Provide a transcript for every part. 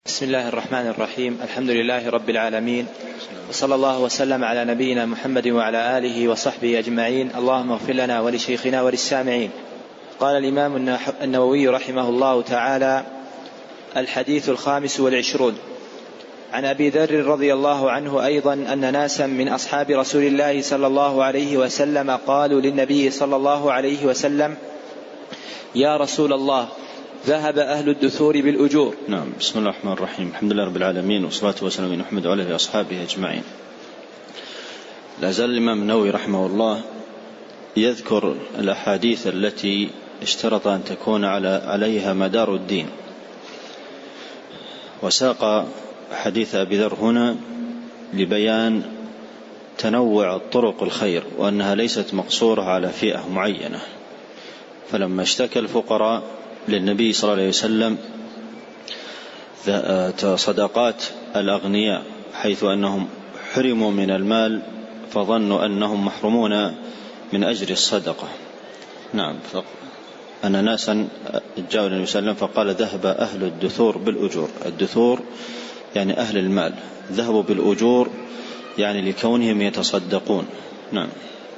بسم الله الرحمن الرحيم. الحمد لله رب العالمين، وصلى الله وسلم على نبينا محمد وعلى آله وصحبه أجمعين. اللهم اغفر لنا ولشيخنا وللسامعين. قال الإمام النووي رحمه الله تعالى: الحديث 25 عن أبي ذر رضي الله عنه أيضا أن ناسا من أصحاب رسول الله صلى الله عليه وسلم قالوا للنبي صلى الله عليه وسلم: يا رسول الله، ذهب أهل الدثور بالأجور. نعم. بسم الله الرحمن الرحيم. الحمد لله رب العالمين، والصلاة والسلام على محمد وعلى آله وأصحابه أجمعين. لا زال الإمام النووي رحمه الله يذكر الأحاديث التي اشترط أن تكون عليها مدار الدين، وساق حديث أبي ذر هنا لبيان تنوع طرق الخير، وأنها ليست مقصورة على فئة معينة. فلما اشتكى الفقراء للنبي صلى الله عليه وسلم صدقات الأغنياء حيث أنهم حرموا من المال فظنوا أنهم محرومون من أجر الصدقة. نعم. أن ناسا جاءوا النبي صلى الله عليه وسلم فقال: ذهب أهل الدثور بالأجور. الدثور يعني أهل المال، ذهبوا بالأجور يعني لكونهم يتصدقون. نعم.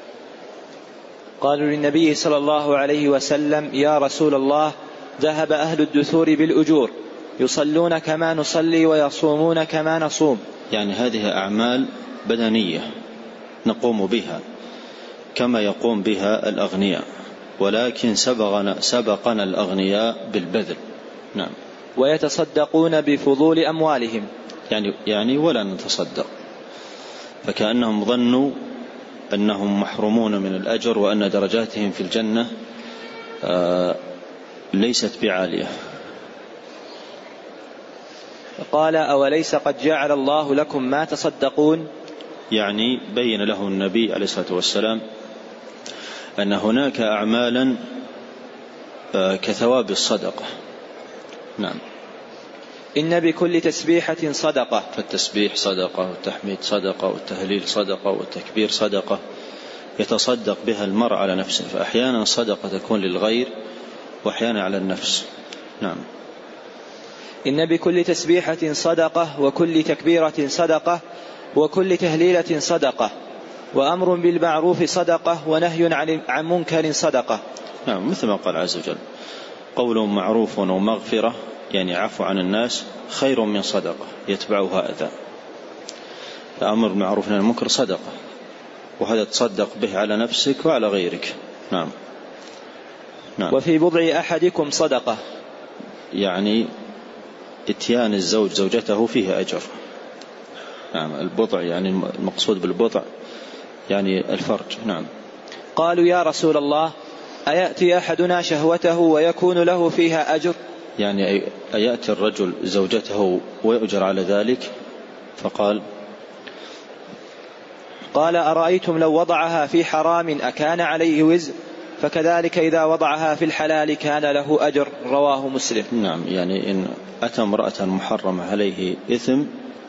قالوا للنبي صلى الله عليه وسلم: يا رسول الله، ذهب أهل الدثور بالأجور، يصلون كما نصلي ويصومون كما نصوم. يعني هذه أعمال بدنية نقوم بها كما يقوم بها الأغنياء، ولكن سبقنا الأغنياء بالبذل. نعم. ويتصدقون بفضول أموالهم، يعني ولا نتصدق، فكأنهم ظنوا أنهم محرومون من الأجر، وأن درجاتهم في الجنة ليست بعالية. قال: أوليس قد جعل الله لكم ما تصدقون؟ يعني بين له النبي عليه الصلاة والسلام أن هناك أعمالا كثواب الصدقة. نعم. إن بكل تسبيحة صدقة. فالتسبيح صدقة، والتحميد صدقة، والتهليل صدقة، والتكبير صدقة يتصدق بها المرء على نفسه، فأحيانا الصدقة تكون للغير وأحيانا على النفس. نعم. إن بكل تسبيحة صدقة، وكل تكبيرة صدقة، وكل تهليلة صدقة، وأمر بالمعروف صدقة، ونهي عن منكر صدقة. نعم. مثل ما قال عز وجل: قول معروف ومغفرة، يعني عفو عن الناس، خير من صدقة يتبعها أذى. فأمر بالمعروف ونهي عن المنكر صدقة، وهذا تصدق به على نفسك وعلى غيرك. نعم. نعم. وفي بضع أحدكم صدقة، يعني اتيان الزوج زوجته فيه أجر. نعم. البضع يعني المقصود بالبضع يعني الفرج. نعم. قالوا: يا رسول الله، أيأتي أحدنا شهوته ويكون له فيها أجر؟ يعني أيأتي الرجل زوجته ويؤجر على ذلك؟ قال: أرأيتم لو وضعها في حرام أكان عليه وزر؟ فكذلك إذا وضعها في الحلال كان له أجر. رواه مسلم. نعم. يعني إن أتى امرأة محرمة عليه إثم،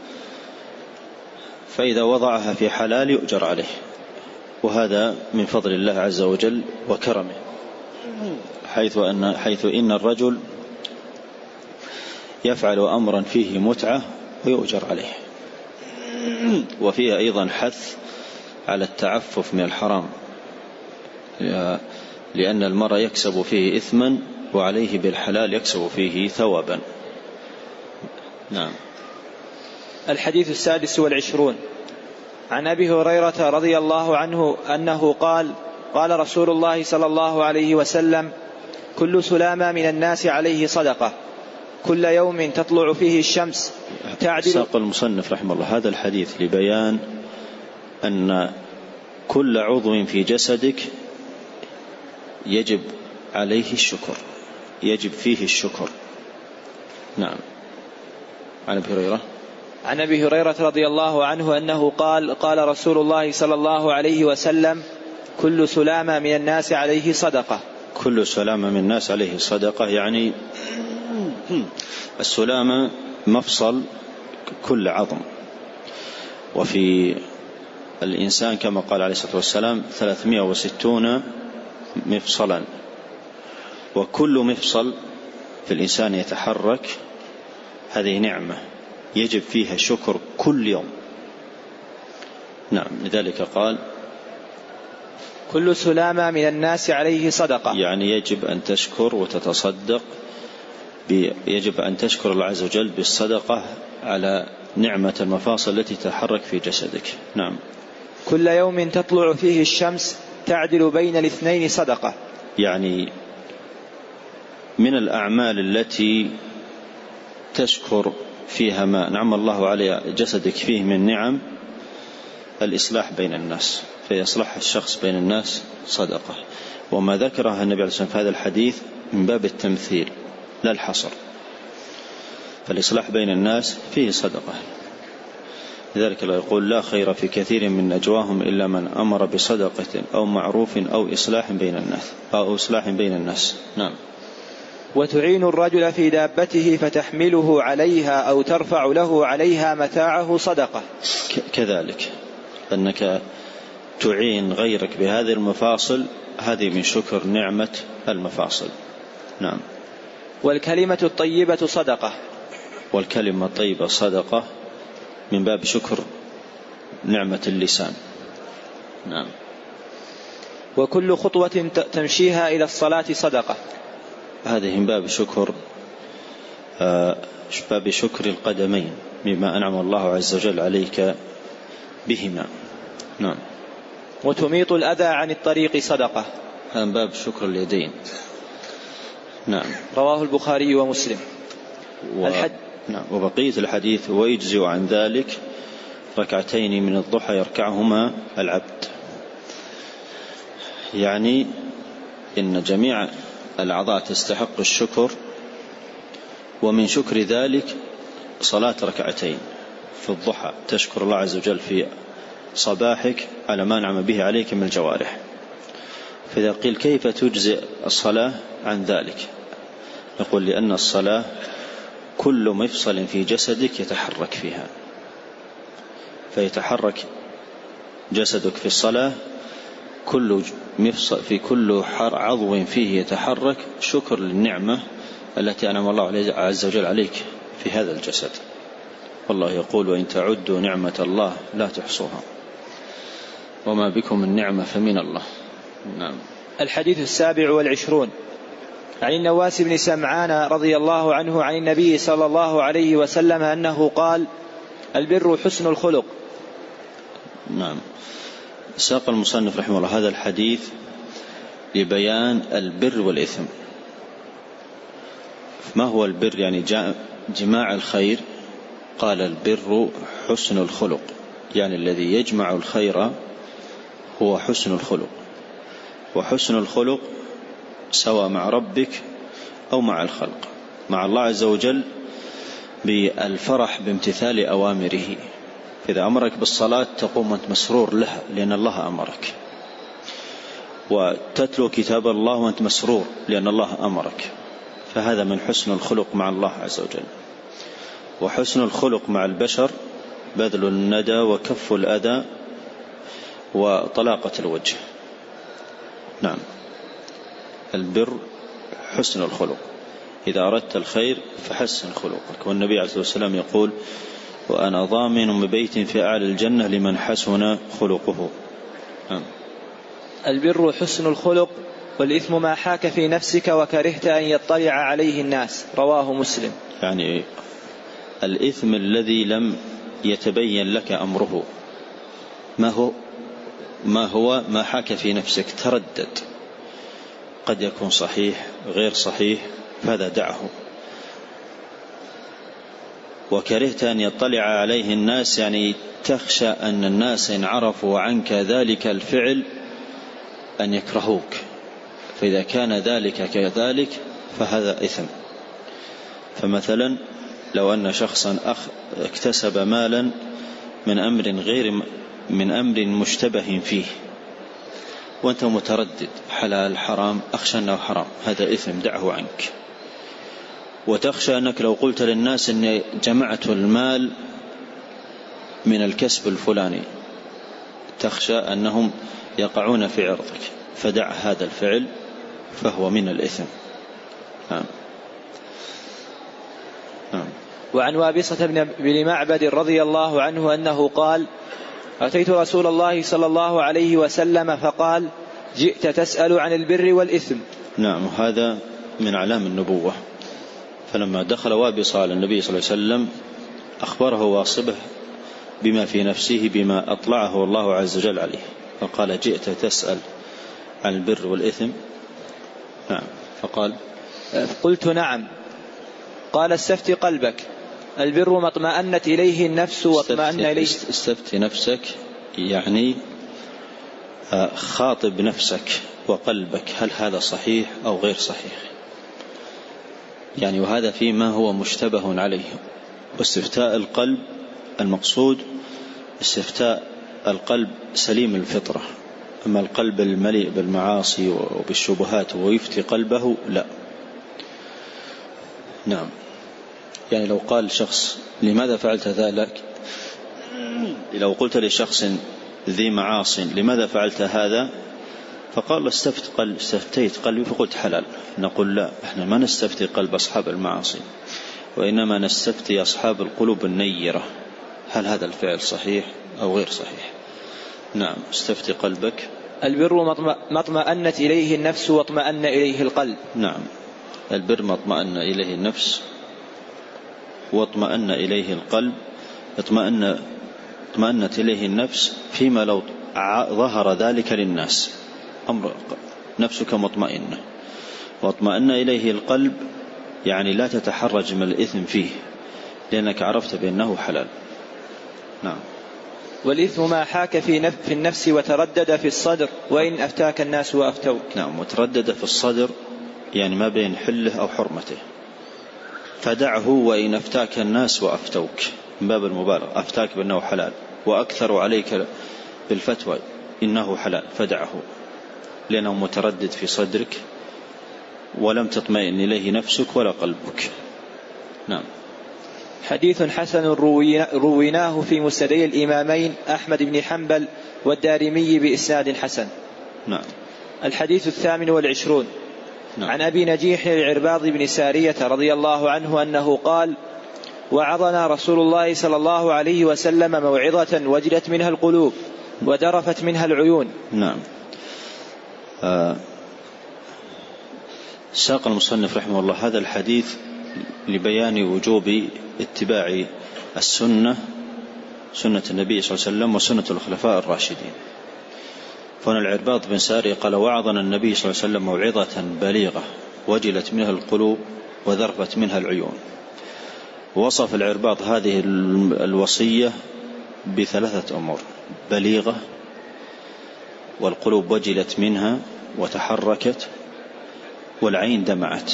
فإذا وضعها في حلال يؤجر عليه، وهذا من فضل الله عز وجل وكرمه، حيث إن الرجل يفعل أمرا فيه متعة ويؤجر عليه. وفيه أيضا حث على التعفف من الحرام، لأن المرء يكسب فيه إثما وعليه بالحلال يكسب فيه ثوابا. نعم. الحديث 26 عن أبي هريرة رضي الله عنه أنه قال: قال رسول الله صلى الله عليه وسلم: كل سلامة من الناس عليه صدقة، كل يوم تطلع فيه الشمس تعدل. ساق المصنف رحمه الله هذا الحديث لبيان أن كل عضو في جسدك يجب عليه الشكر، يجب فيه الشكر. نعم. عن أبي هريرة رضي الله عنه أنه قال: قال رسول الله صلى الله عليه وسلم: كل سلامة من الناس عليه صدقة. كل سلامة من الناس عليه صدقة، يعني السلامة مفصل كل عظم، وفي الإنسان كما قال عليه الصلاة والسلام 360 مفصلا، وكل مفصل في الإنسان يتحرك هذه نعمة يجب فيها الشكر كل يوم. نعم، لذلك قال كل سلامة من الناس عليه صدقة، يعني يجب أن تشكر وتتصدق، يجب أن تشكر الله عز وجل بالصدقة على نعمة المفاصل التي تتحرك في جسدك. نعم. كل يوم تطلع فيه الشمس تعدل بين الاثنين صدقة، يعني من الأعمال التي تشكر فيها ما نعم الله على جسدك فيه من نعم الإصلاح بين الناس، فيصلح الشخص بين الناس صدقة. وما ذكرها النبي عليه الصلاة والسلام في هذا الحديث من باب التمثيل لا الحصر، فالإصلاح بين الناس فيه صدقة. لذلك الله يقول لا خير في كثير من نجواهم إلا من أمر بصدقة أو معروف أو إصلاح بين الناس. نعم. وتعين الرجل في دابته فتحمله عليها أو ترفع له عليها متاعه صدقة، كذلك أنك تعين غيرك بهذه المفاصل، هذه من شكر نعمة المفاصل. نعم. والكلمة الطيبة صدقة، والكلمة الطيبة صدقة من باب شكر نعمة اللسان. نعم. وكل خطوة تمشيها إلى الصلاة صدقة، هذه من باب شكر القدمين بما أنعم الله عز وجل عليك بهما. نعم. وتميط الأذى عن الطريق صدقة، هذا من باب شكر اليدين. نعم. رواه البخاري ومسلم. نعم. وبقية الحديث ويجزئ عن ذلك ركعتين من الضحى يركعهما العبد، يعني إن جميع الأعضاء تستحق الشكر، ومن شكر ذلك صلاة ركعتين في الضحى تشكر الله عز وجل في صباحك على ما نعم به عليك من الجوارح. فإذا قيل كيف تجزئ الصلاة عن ذلك، نقول لأن الصلاة كل مفصل في جسدك يتحرك فيها، فيتحرك جسدك في الصلاة، كل مفصل في كل عضو فيه يتحرك شكر للنعمة التي أنعم الله عز وجل عليك في هذا الجسد. والله يقول وإن تعدوا نعمة الله لا تحصوها وما بكم من نعمة فمن الله. نعم. الحديث 27 عن النواس بن سمعان رضي الله عنه عن النبي صلى الله عليه وسلم أنه قال البر حسن الخلق. نعم. ساق المصنف رحمه الله هذا الحديث لبيان البر والإثم. ما هو البر؟ يعني جماع الخير. قال البر حسن الخلق، يعني الذي يجمع الخير هو حسن الخلق. وحسن الخلق سواء مع ربك أو مع الخلق. مع الله عز وجل بالفرح بامتثال أوامره، فإذا أمرك بالصلاة تقوم وأنت مسرور لها لأن الله أمرك، وتتلو كتاب الله وأنت مسرور لأن الله أمرك، فهذا من حسن الخلق مع الله عز وجل. وحسن الخلق مع البشر بذل الندى وكف الأذى وطلاقة الوجه. نعم. البر حسن الخلق، إذا أردت الخير فحسن خلقك. والنبي عليه الصلاة والسلام يقول وأنا ضامن ببيت في أعلى الجنة لمن حسن خلقه. نعم. البر حسن الخلق والإثم ما حاك في نفسك وكرهت أن يطلع عليه الناس. رواه مسلم. يعني الإثم الذي لم يتبين لك أمره، ما حاك في نفسك، تردد، قد يكون صحيح غير صحيح، فهذا دعه. وكرهت أن يطلع عليه الناس، يعني تخشى أن الناس إن عرفوا عنك ذلك الفعل أن يكرهوك، فإذا كان ذلك كذلك فهذا إثم. فمثلا لو أن شخصا اكتسب مالا من أمر مشتبه فيه، وأنت متردد حلال حرام، أخشى أنه حرام، هذا إثم، دعه عنك. وتخشى أنك لو قلت للناس أني جمعت المال من الكسب الفلاني، تخشى أنهم يقعون في عرضك، فدع هذا الفعل فهو من الإثم. نعم. وعن وابصة بن معبد رضي الله عنه أنه قال: أتيت رسول الله صلى الله عليه وسلم فقال: جئت تسأل عن البر والإثم. نعم، هذا من أعلام النبوة. فلما دخل وابصة على النبي صلى الله عليه وسلم أخبره واصبه بما في نفسه بما أطلعه الله عز وجل عليه، فقال: جئت تسأل عن البر والإثم؟ نعم. فقال: قلت: نعم. قال: استفت قلبك، البر ما اطمأنت إليه النفس واطمأن إليه. استفت نفسك يعني خاطب نفسك وقلبك، هل هذا صحيح أو غير صحيح؟ يعني وهذا فيما هو مشتبه عليه. واستفتاء القلب المقصود استفتاء القلب سليم الفطرة، أما القلب المليء بالمعاصي وبالشبهات ويفتي قلبه لا. نعم. يعني لو قال شخص: لماذا فعلت ذلك؟ لو قلت لشخص ذي معاص: لماذا فعلت هذا؟ فقال: استفتيت قلبي فقلت حلال. نقول: لا، احنا ما نستفتي قلب أصحاب المعاصي، وإنما نستفتي أصحاب القلوب النيرة، هل هذا الفعل صحيح أو غير صحيح. نعم. استفتي قلبك. البر ما اطمأنت إليه النفس واطمأن إليه القلب. نعم، البر ما اطمأن إليه النفس واطمأن إليه القلب. اطمأنت إليه النفس فيما لو ظهر ذلك للناس، أمر نفسك مطمئنة. واطمأن إليه القلب يعني لا تتحرج من الإثم فيه، لأنك عرفت بأنه حلال. نعم. والإثم ما حاك في النفس وتردد في الصدر وإن أفتاك الناس وأفتوك. نعم، وتردد في الصدر يعني ما بين حله أو حرمته، فدعه وإن أفتاك الناس وأفتوك، من باب المبالغة، أفتاك بأنه حلال وأكثر عليك بالفتوى إنه حلال فدعه، لأنه متردد في صدرك ولم تطمئن إليه نفسك ولا قلبك. نعم. حديث حسن رويناه في مسندي الإمامين أحمد بن حنبل والدارمي بإسناد حسن. نعم. الحديث 28. نعم. عن أبي نجيح العرباض بن سارية رضي الله عنه أنه قال: وعظنا رسول الله صلى الله عليه وسلم موعظة وجلت منها القلوب ودرفت منها العيون. نعم. ساق المصنف رحمه الله هذا الحديث لبيان وجوب اتباع السنة، سنة النبي صلى الله عليه وسلم وسنة الخلفاء الراشدين. فهنا العرباض بن سارية قال: وعظنا النبي صلى الله عليه وسلم موعظة بليغة وجلت منها القلوب وذرفت منها العيون. وصف العرباض هذه الوصية بثلاثة أمور: بليغة، والقلوب وجلت منها وتحركت، والعين دمعت.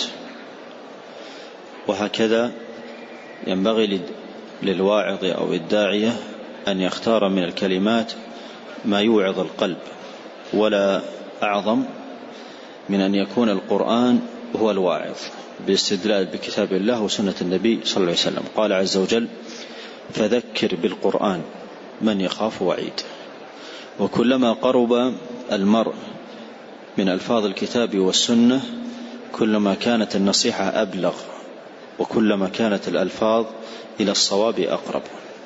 وهكذا ينبغي للواعظ أو الداعية أن يختار من الكلمات ما يوعظ القلب، ولا أعظم من أن يكون القرآن هو الواعظ بالاستدلال بكتاب الله وسنة النبي صلى الله عليه وسلم. قال عز وجل: فذكر بالقرآن من يخاف وعيد. وكلما قرب المرء من ألفاظ الكتاب والسنة كلما كانت النصيحة أبلغ، وكلما كانت الألفاظ إلى الصواب أقرب،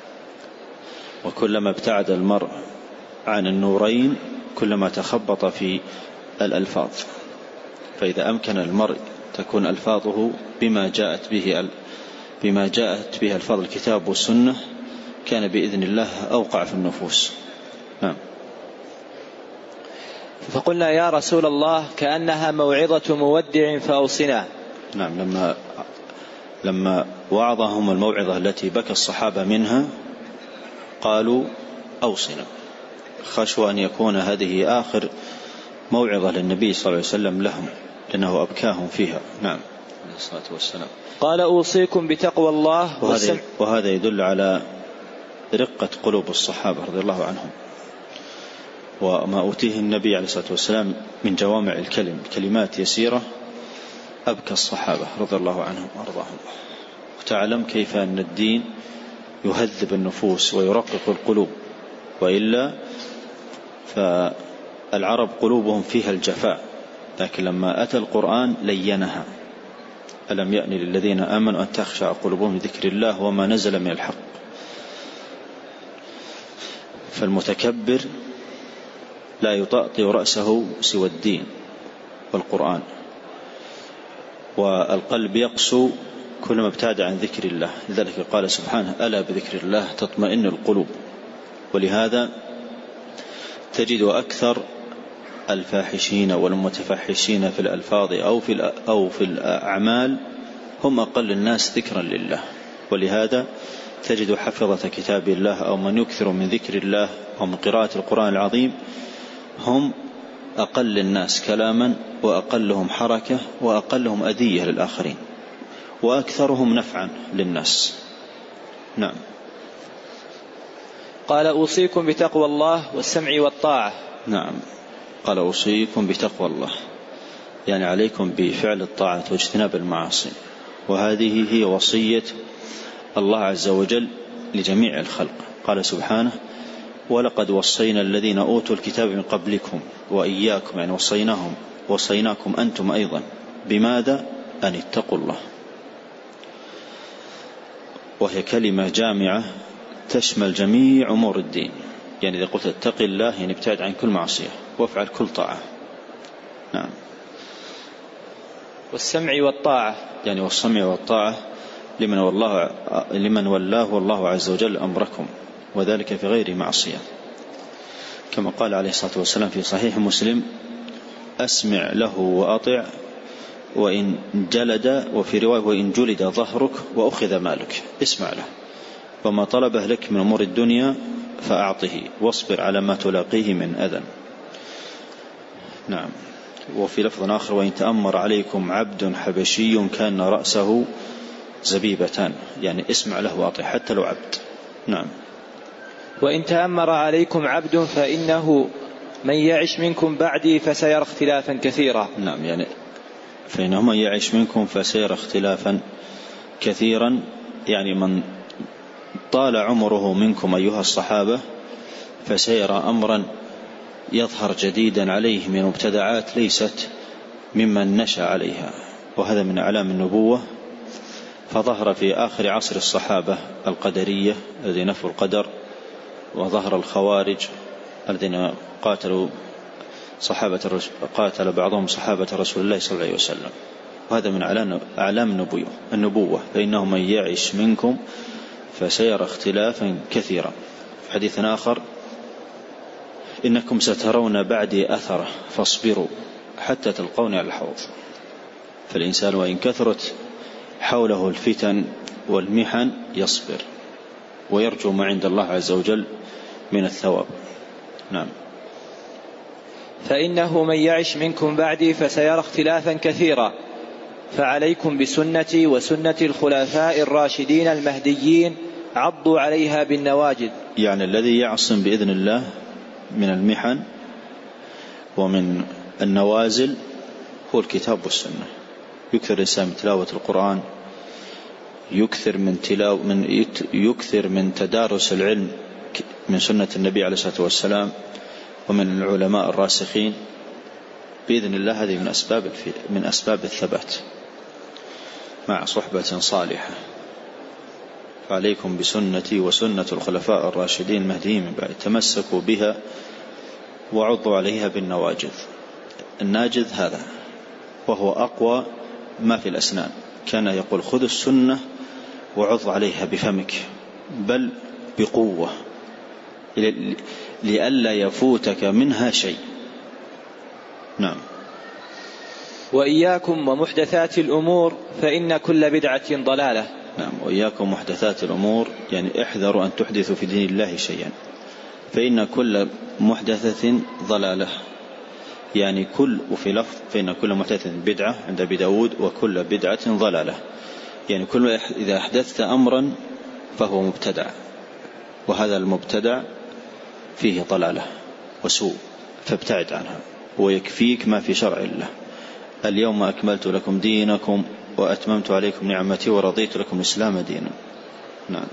وكلما ابتعد المرء عن النورين كلما تخبط في الألفاظ. فإذا أمكن المرء تكون ألفاظه بما جاءت به ألفاظ الكتاب والسنة كان بإذن الله أوقع في النفوس. نعم. فقلنا: يا رسول الله كأنها موعظة مودع فأوصنا. نعم. لما وعظهم الموعظة التي بكى الصحابة منها قالوا: أوصنا، خشوا أن يكون هذه آخر موعظة للنبي صلى الله عليه وسلم لهم، لأنه أبكاهم فيها. نعم. عليه الصلاة والسلام. قال: أوصيكم بتقوى الله. وهذا يدل على رقة قلوب الصحابة رضي الله عنهم، وما أوتيه النبي عليه الصلاة والسلام من جوامع الكلم، كلمات يسيرة أبكى الصحابة رضي الله عنهم وأرضاهم. وتعلم كيف أن الدين يهذب النفوس ويرقق القلوب، وإلا فالعرب قلوبهم فيها الجفاء، لكن لما أتى القرآن لينها ألم يأن للذين آمنوا أن تخشع قلوبهم لذكر الله وما نزل من الحق. فالمتكبر لا يطأطئ رأسه سوى الدين والقرآن، والقلب يقسو كلما ابتعد عن ذكر الله. لذلك قال سبحانه: ألا بذكر الله تطمئن القلوب. ولهذا تجد أكثر الفاحشين والمتفحشين في الألفاظ أو في الأعمال هم أقل الناس ذكرا لله. ولهذا تجد حفظة كتاب الله أو من يكثر من ذكر الله أو من قراءة القرآن العظيم هم أقل الناس كلاما وأقلهم حركة وأقلهم أذية للآخرين وأكثرهم نفعا للناس. نعم. قال: أوصيكم بتقوى الله والسمع والطاعة. نعم، قال: أوصيكم بتقوى الله، يعني عليكم بفعل الطاعة واجتناب المعاصي. وهذه هي وصية الله عز وجل لجميع الخلق. قال سبحانه: ولقد وصينا الذين أوتوا الكتاب من قبلكم وإياكم، يعني وصيناكم أنتم أيضا. بماذا؟ أن اتقوا الله. وهي كلمة جامعة تشمل جميع أمور الدين. يعني إذا قلت اتق الله يعني ابتعد عن كل معصية وافعل كل طاعة. نعم. والسمع والطاعة، يعني والسمع والطاعة لمن ولاه الله عز وجل أمركم، وذلك في غير معصية، كما قال عليه الصلاة والسلام في صحيح مسلم: أسمع له وأطع وإن جلد، وفي رواية: وإن جلد ظهرك وأخذ مالك. اسمع له، وما طلبه لك من أمور الدنيا فأعطه، واصبر على ما تلاقيه من أذى. نعم. وفي لفظ آخر: وإن تأمر عليكم عبد حبشي كان رأسه زبيبتان، يعني اسمع له وأطع حتى لو عبد. نعم. وإن تأمر عليكم عبد فإنه من يعش منكم بعدي فسيرى اختلافا كثيرا. نعم، يعني فإنه من يعش منكم فسيرى اختلافا كثيرا، يعني من طال عمره منكم أيها الصحابة فسيرى أمرا يظهر جديدا عليه من مبتدعات ليست ممن نشأ عليها، وهذا من أعلام النبوة. فظهر في آخر عصر الصحابة القدرية الذين نفوا القدر، وظهر الخوارج الذين قاتل بعضهم صحابة رسول الله صلى الله عليه وسلم. وهذا من أعلام النبوة. فإنه من يعش منكم فسيرى اختلافا كثيرا. في حديث آخر: إنكم سترون بعدي أثره فاصبروا حتى تلقوني على الحوض. فالإنسان وإن كثرت حوله الفتن والمحن يصبر ويرجو ما عند الله عز وجل من الثواب. نعم. فإنه من يعش منكم بعدي فسيرى اختلافا كثيرا، فعليكم بسنتي وسنة الخلفاء الراشدين المهديين، عضوا عليها بالنواجذ. يعني الذي يعصم بإذن الله من المحن ومن النوازل هو الكتاب والسنة. يكثر الإنسان من تلاوة القرآن، يكثر من تدارس العلم من سنة النبي عليه الصلاة والسلام ومن العلماء الراسخين بإذن الله. هذه من أسباب الثبات مع صحبة صالحة. فعليكم بسنتي وسنة الخلفاء الراشدين المهديين من بعد، تمسكوا بها وعضوا عليها بالنواجذ. الناجذ هذا وهو أقوى ما في الأسنان. كان يقول: خذ السنة وعض عليها بفمك، بل بقوة، لئلا يفوتك منها شيء. نعم. وإياكم ومحدثات الأمور فإن كل بدعة ضلالة. نعم. وإياكم محدثات الأمور، يعني احذروا أن تحدثوا في دين الله شيئا، فإن كل محدثة ضلالة، يعني وفي لفظ: فإن كل محدثة بدعة عند أبي داود، وكل بدعة ضلالة، يعني إذا أحدثت أمرا فهو مبتدع، وهذا المبتدع فيه ضلالة وسوء، فابتعد عنها. ويكفيك ما في شرع الله: اليوم أكملت لكم دينكم وأتممت عليكم نعمتي ورضيت لكم الإسلام دينا. نعم.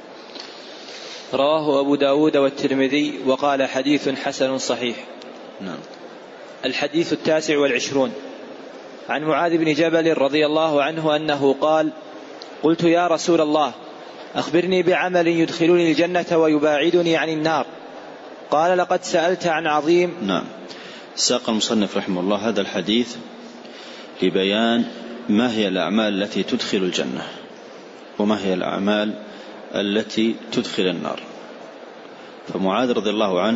رواه أبو داود والترمذي وقال: حديث حسن صحيح. نعم. الحديث 29. عن معاذ بن جبل رضي الله عنه أنه قال: قلت يا رسول الله أخبرني بعمل يدخلني الجنة ويباعدني عن النار. قال: لقد سألت عن عظيم. نعم. ساق المصنف رحمه الله هذا الحديث لبيان ما هي الأعمال التي تدخل الجنة وما هي الأعمال التي تدخل النار. فمعاذ رضي الله عنه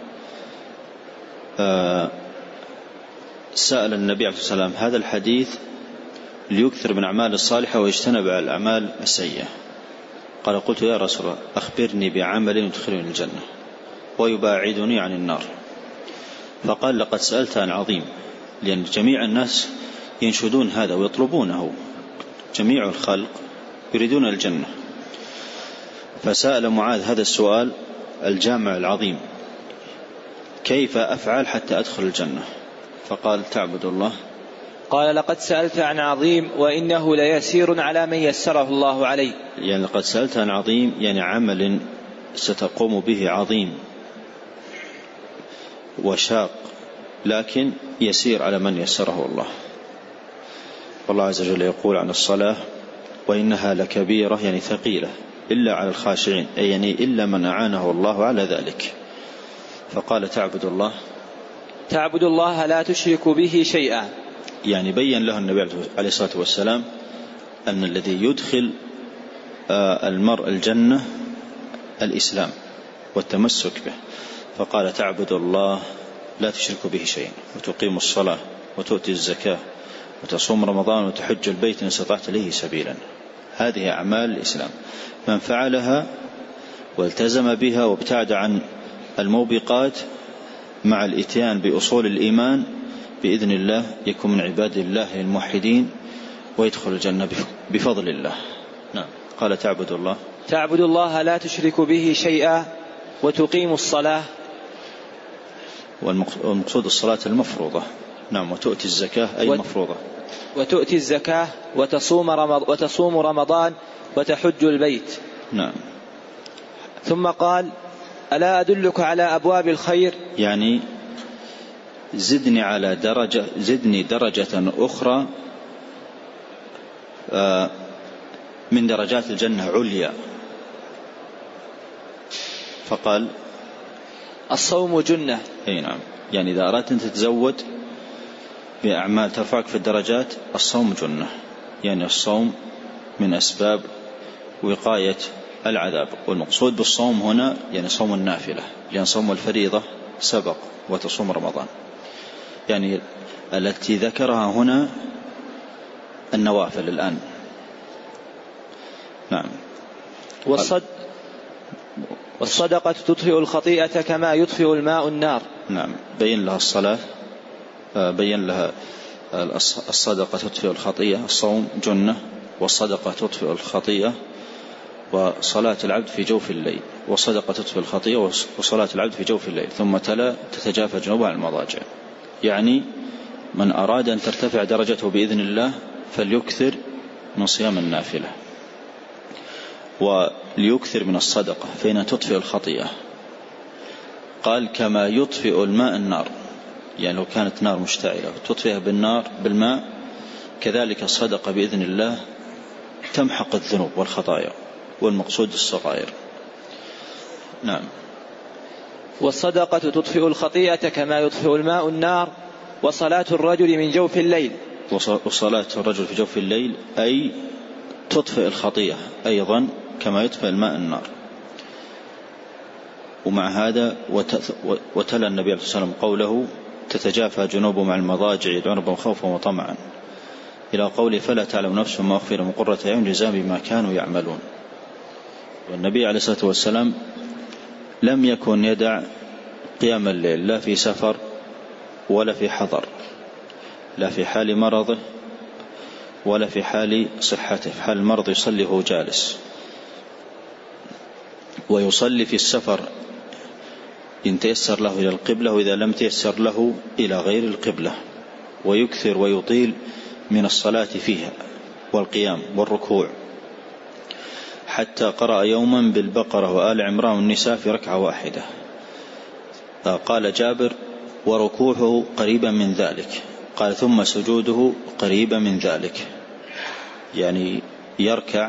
سأل النبي عليه الصلاة والسلام هذا الحديث ليكثر من الأعمال الصالحة ويجتنب على الأعمال السيئة. قال: قلت يا رسول الله أخبرني بعمل يدخلني الجنة ويباعدني عن النار. فقال: لقد سألت عن عظيم، لأن جميع الناس ينشدون هذا ويطلبونه، جميع الخلق يريدون الجنة. فسأل معاذ هذا السؤال الجامع العظيم: كيف أفعل حتى أدخل الجنة؟ فقال: تعبد الله. قال: لقد سألت عن عظيم وإنه ليسير على من يسره الله عليه. يعني لقد سألت عن عظيم، يعني عمل ستقوم به عظيم وشاق، لكن يسير على من يسره الله. والله عز وجل يقول عن الصلاة: وإنها لكبيرة، يعني ثقيلة، إلا على الخاشعين، أي يعني إلا من أعانه الله على ذلك. فقال: تعبد الله لا تشرك به شيئا. يعني بين له النبي عليه الصلاة والسلام أن الذي يدخل المرء الجنة الإسلام والتمسك به. فقال: تعبد الله لا تشرك به شيئا وتقيم الصلاة وتؤتي الزكاة وتصوم رمضان وتحج البيت إن استطعت إليه سبيلا. هذه أعمال الإسلام، من فعلها والتزم بها وابتعد عن الموبقات مع الإتيان بأصول الإيمان بإذن الله يكون من عباد الله الموحدين ويدخل الجنة بفضل الله. نعم. قال: تعبد الله لا تشرك به شيئا وتقيم الصلاة، والمقصود الصلاة المفروضة. نعم. وتؤتي الزكاة أي مفروضة، وتؤتي الزكاة وتصوم رمضان وتحج البيت. نعم. ثم قال: ألا أدلك على أبواب الخير؟ يعني زدني درجة أخرى من درجات الجنة عليا. فقال: الصوم جنة. أي نعم. يعني إذا أردت أن تتزود بأعمال ترفعك في الدرجات، الصوم جنة، يعني الصوم من أسباب وقاية العذاب. والمقصود بالصوم هنا يعني صوم النافلة، لأن صوم الفريضة سبق وتصوم رمضان، يعني التي ذكرها هنا النوافل الآن. نعم. والصدقة تطفئ الخطيئة كما يطفئ الماء النار. نعم. بين لها الصلاة، بين لها الصدقة تطفئ الخطيئة، الصوم جنة، والصدقة تطفئ الخطيئة، وصلاة العبد في جوف الليل، والصدقة تطفئ الخطيئة، وصلاة العبد في جوف الليل. ثم تلا: تتجافى جنوبها عن المضاجع. يعني من أراد أن ترتفع درجته بإذن الله فليكثر من صيام النافلة، وليكثر من الصدقة فإنها تطفئ الخطيئة. قال: كما يطفئ الماء النار، يعني لو كانت نار مشتعلة تطفئها بالماء، كذلك الصدقة بإذن الله تمحق الذنوب والخطايا، والمقصود الصغائر. نعم. والصدقة تطفئ الخطيئة كما يطفئ الماء النار، وصلاة الرجل من جوف الليل. وصلاة الرجل في جوف الليل أي تطفئ الخطيئة أيضا كما يطفئ الماء النار. ومع هذا وتلا النبي عليه الصلاة والسلام قوله: تتجافى جنوبهم عن المضاجع يدعون ربهم خوفا وطمعا، إلى قوله: فلا تعلم نفس ما أخفي لهم من قرة أعين جزاء بما كانوا يعملون. والنبي عليه الصلاة والسلام لم يكن يدع قيام الليل، لا في سفر ولا في حضر، لا في حال مرضه ولا في حال صحته. في حال المرض يصلي وهو جالس، ويصلي في السفر إن تيسر له إلى القبلة، وإذا لم تيسر له إلى غير القبلة، ويكثر ويطيل من الصلاة فيها والقيام والركوع، حتى قرأ يوما بالبقرة وآل عمران والنساء في ركعة واحدة. قال جابر: وركوعه قريبا من ذلك، قال ثم سجوده قريبا من ذلك، يعني يركع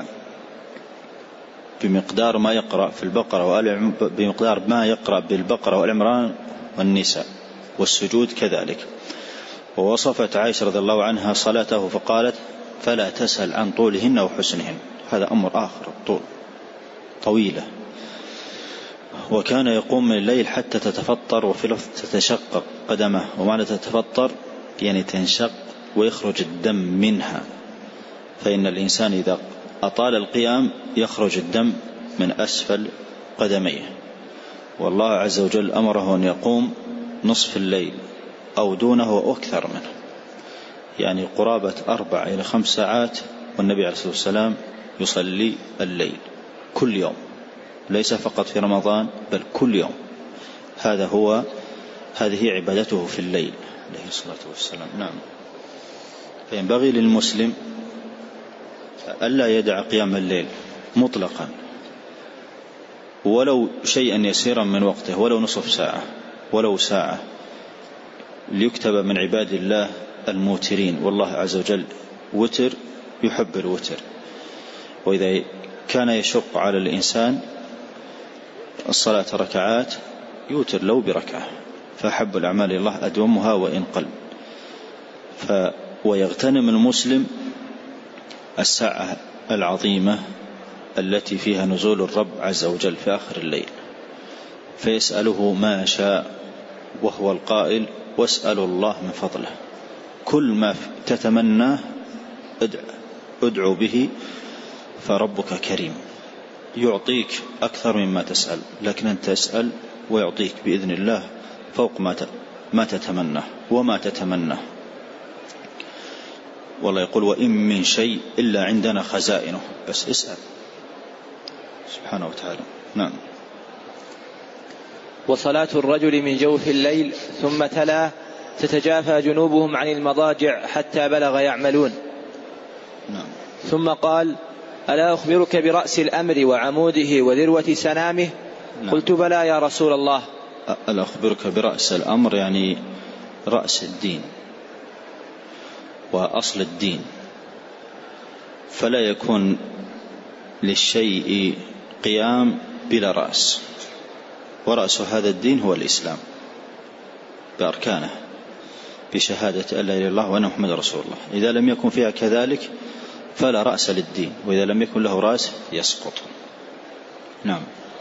بمقدار ما يقرأ في البقرة بمقدار ما يقرأ بالبقرة والعمران والنساء، والسجود كذلك. ووصفت عائشة رضي الله عنها صلاته فقالت فلا تسأل عن طولهن وحسنهن، هذا أمر آخر، الطول طويلة. وكان يقوم من الليل حتى تتفطر، وفي لفظ تتشقق قدمه، ومعنى تتفطر يعني تنشق ويخرج الدم منها، فإن الإنسان إذا أطال القيام يخرج الدم من أسفل قدميه. والله عز وجل أمره أن يقوم نصف الليل أو دونه وأكثر منه، يعني قرابة 4 إلى 5 ساعات، والنبي عليه الصلاة والسلام يصلي الليل كل يوم، ليس فقط في رمضان بل كل يوم. هذه عبادته في الليل عليه الصلاة والسلام. نعم. فينبغي للمسلم ألا يدع قيام الليل مطلقا، ولو شيئا يسيرا من وقته، ولو نصف ساعة ولو ساعة، ليكتب من عباد الله الموترين. والله عز وجل وتر يحب الوتر، وإذا كان يشق على الإنسان الصلاة ركعات يوتر لو بركعة، فأحب الأعمال الله أدومها وإن قل. ويغتنم المسلم الساعة العظيمة التي فيها نزول الرب عز وجل في آخر الليل، فيسأله ما شاء، وهو القائل واسألوا الله من فضله، كل ما تتمناه ادعو به، فربك كريم يعطيك أكثر مما تسأل، لكن أنت تسأل ويعطيك بإذن الله فوق ما تتمناه وما تتمناه. والله يقول وإن من شيء إلا عندنا خزائنه، بس اسأل سبحانه وتعالى. نعم. وصلاة الرجل من جوف الليل، ثم تلا تتجافى جنوبهم عن المضاجع حتى بلغ يعملون. نعم. ثم قال ألا أخبرك برأس الأمر وعموده وذروة سنامه؟ نعم. قلت بلى يا رسول الله. ألا أخبرك برأس الأمر يعني رأس الدين وأصل الدين، فلا يكون للشيء قيام بلا رأس، ورأس هذا الدين هو الإسلام بأركانه، بشهادة أن لا إله إلا الله وأن محمد رسول الله. إذا لم يكن فيها كذلك فلا رأس للدين، وإذا لم يكن له رأس يسقط. نعم.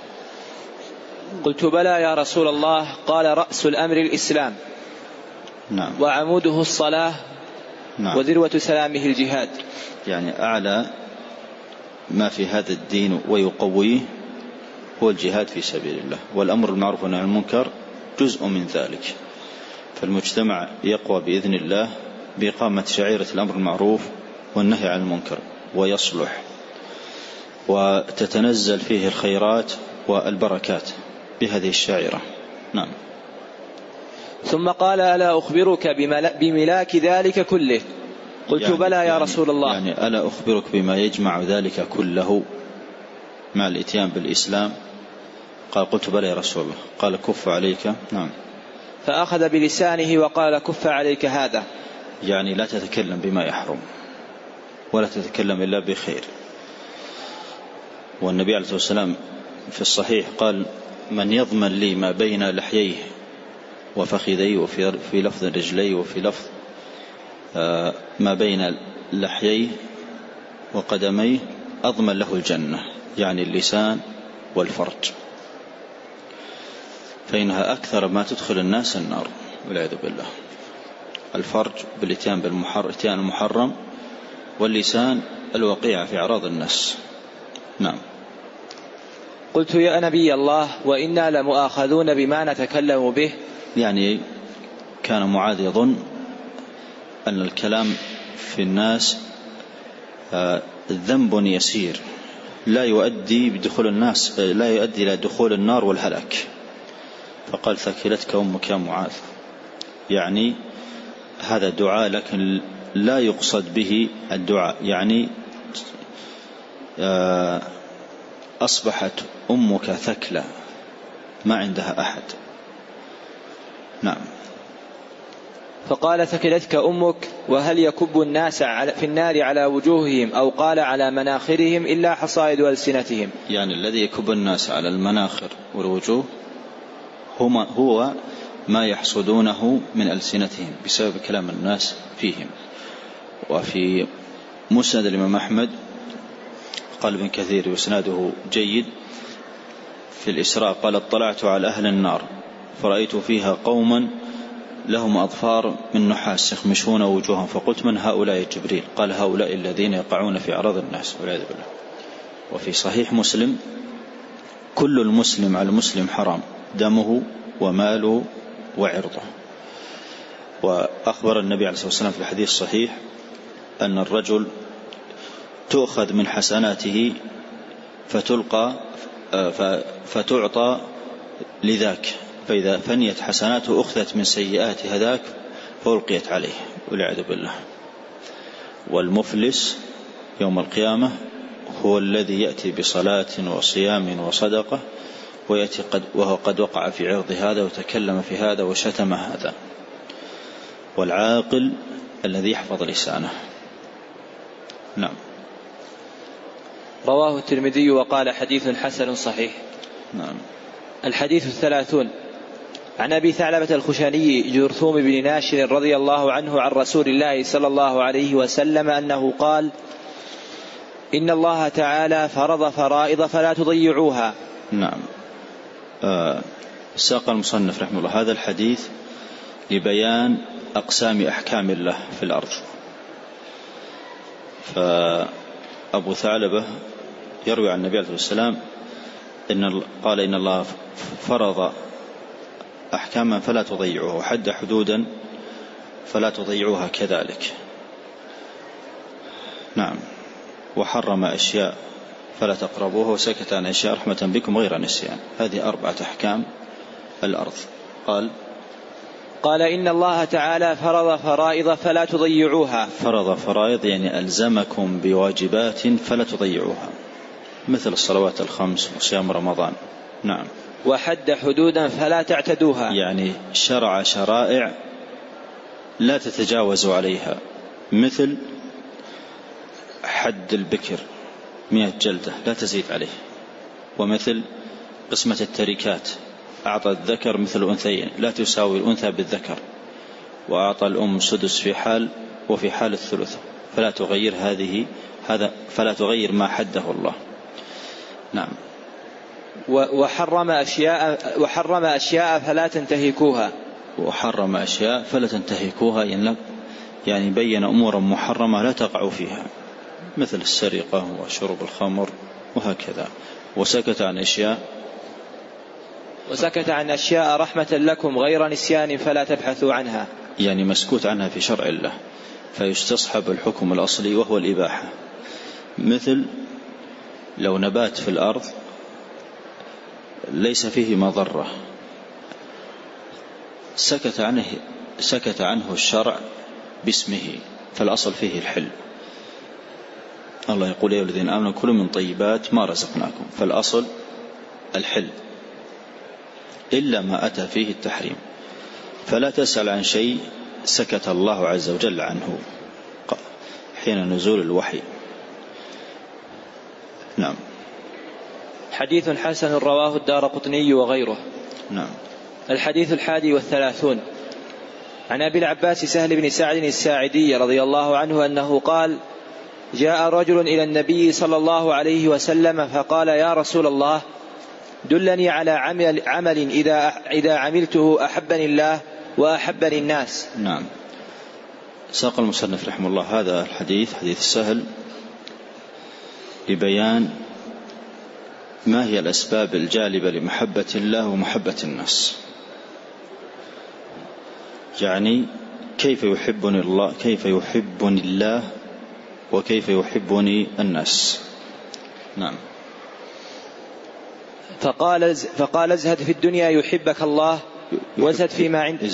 قلت بلى يا رسول الله. قال رأس الأمر الإسلام. نعم. وعموده الصلاة. نعم. وذروة سلامه الجهاد، يعني أعلى ما في هذا الدين ويقويه هو الجهاد في سبيل الله، والأمر المعروف والنهي عن المنكر جزء من ذلك. فالمجتمع يقوى بإذن الله بإقامة شعيرة الأمر المعروف والنهي عن المنكر، ويصلح وتتنزل فيه الخيرات والبركات بهذه الشعيرة. نعم. ثم قال ألا أخبرك بملاك ذلك كله؟ قلت بلى يا رسول الله. يعني ألا أخبرك بما يجمع ذلك كله مع الإتيان بالإسلام؟ قال قلت بلى يا رسول الله. قال كف عليك. نعم. فأخذ بلسانه وقال كف عليك هذا، يعني لا تتكلم بما يحرم ولا تتكلم إلا بخير. والنبي عليه الصلاة والسلام في الصحيح قال من يضمن لي ما بين لحييه وفخذيه، وفي لفظ رجليه، وفي لفظ ما بين لحييه وقدميه أضمن له الجنة، يعني اللسان والفرج، فإنها أكثر ما تدخل الناس النار والعياذ بالله. الفرج بالإتيان المحرم، واللسان الوقيع في أعراض الناس. نعم. قلت يا نبي الله وإنا لمؤاخذون بما نتكلم به. يعني كان معاذ يظن أن الكلام في الناس ذنب يسير لا يؤدي بدخول الناس، لا يؤدي إلى دخول النار والهلاك، فقال ثكلتك أمك يا معاذ. يعني هذا دعاء لكن لا يقصد به الدعاء، يعني أصبحت أمك ثكلة ما عندها أحد. نعم. فقال ثكلتك أمك. وهل يكب الناس في النار على وجوههم أو قال على مناخرهم إلا حصائد ألسنتهم؟ يعني الذي يكب الناس على المناخر والوجوه هو ما يحصدونه من ألسنتهم بسبب كلام الناس فيهم. وفي مسند الإمام أحمد قال ابن كثير وإسناده جيد في الإسراء قال اطلعت على أهل النار فرأيت فيها قوما لهم أظفار من نحاس يخمشون وجوههم فقلت من هؤلاء؟ جبريل. قال هؤلاء الذين يقعون في أعراض الناس والعياذ بالله. وفي صحيح مسلم كل المسلم على المسلم حرام دمه وماله وعرضه. وأخبر النبي عليه الصلاة والسلام في الحديث الصحيح أن الرجل تؤخذ من حسناته فتعطى لذاك، فإذا فنيت حسناته أخذت من سيئات هذاك فألقيت عليه والعياذ بالله. والمفلس يوم القيامة هو الذي يأتي بصلاة وصيام وصدقة ويأتي وهو قد وقع في عرض هذا وتكلم في هذا وشتم هذا. والعاقل الذي يحفظ لسانه. نعم. رواه الترمذي وقال حديث حسن صحيح. نعم. الحديث 30 عن أبي ثعلبة الخشني جرثوم بن ناشر رضي الله عنه عن رسول الله صلى الله عليه وسلم أنه قال إن الله تعالى فرض فرائض فلا تضيعوها. نعم. ساق المصنف رحمه الله هذا الحديث لبيان أقسام أحكام الله في الأرض. فأبو ثعلبة يروي عن النبي عليه الصلاة والسلام قال إن الله فرض أحكاما فلا تضيعوها وحد حدودا فلا تضيعوها كذلك. نعم. وحرم أشياء فلا تقربوها وسكت عن أشياء رحمة بكم غير نسيان. هذه 4 أحكام الأرض. قال إن الله تعالى فرض فرائض فلا تضيعوها. فرض فرائض يعني ألزمكم بواجبات فلا تضيعوها مثل الصلوات الخمس وصيام رمضان. نعم. وحد حدودا فلا تعتدوها يعني شرع شرائع لا تتجاوزوا عليها مثل حد البكر 100 جلدة لا تزيد عليه. ومثل قسمة التركات أعطى الذكر مثل الأنثيين لا تساوي الأنثى بالذكر. وأعطى الأم سدس في حال وفي حال الثلث فلا تغير فلا تغير ما حده الله. نعم. وحرم أشياء فلا تنتهكوها. وحرم أشياء فلا تنتهكوها يعني بين أمورا محرمة لا تقعوا فيها مثل السرقة وشرب الخمر وهكذا. وسكت عن أشياء رحمة لكم غير نسيان فلا تبحثوا عنها. يعني مسكوت عنها في شرع الله فيستصحب الحكم الأصلي وهو الإباحة. مثل لو نبات في الأرض ليس فيه مضرة سكت عنه الشرع باسمه فالأصل فيه الحل. الله يقول يا الذين آمنوا كلوا من طيبات ما رزقناكم فالأصل الحل إلا ما أتى فيه التحريم. فلا تسأل عن شيء سكت الله عز وجل عنه حين نزول الوحي. نعم. حديث حسن رواه الدارقطني وغيره. نعم. الحديث 31 عن أبي العباس سهل بن سعد الساعدي رضي الله عنه أنه قال جاء رجل إلى النبي صلى الله عليه وسلم فقال يا رسول الله دلني على عمل إذا عملته أحبني الله وأحبني الناس. نعم. ساق المصنف رحمه الله هذا الحديث حديث سهل لبيان ما هي الأسباب الجالبة لمحبة الله ومحبة الناس. يعني كيف يحبني الله وكيف يحبني الناس. نعم. فقال ازهد في الدنيا يحبك الله وازهد فيما عندك.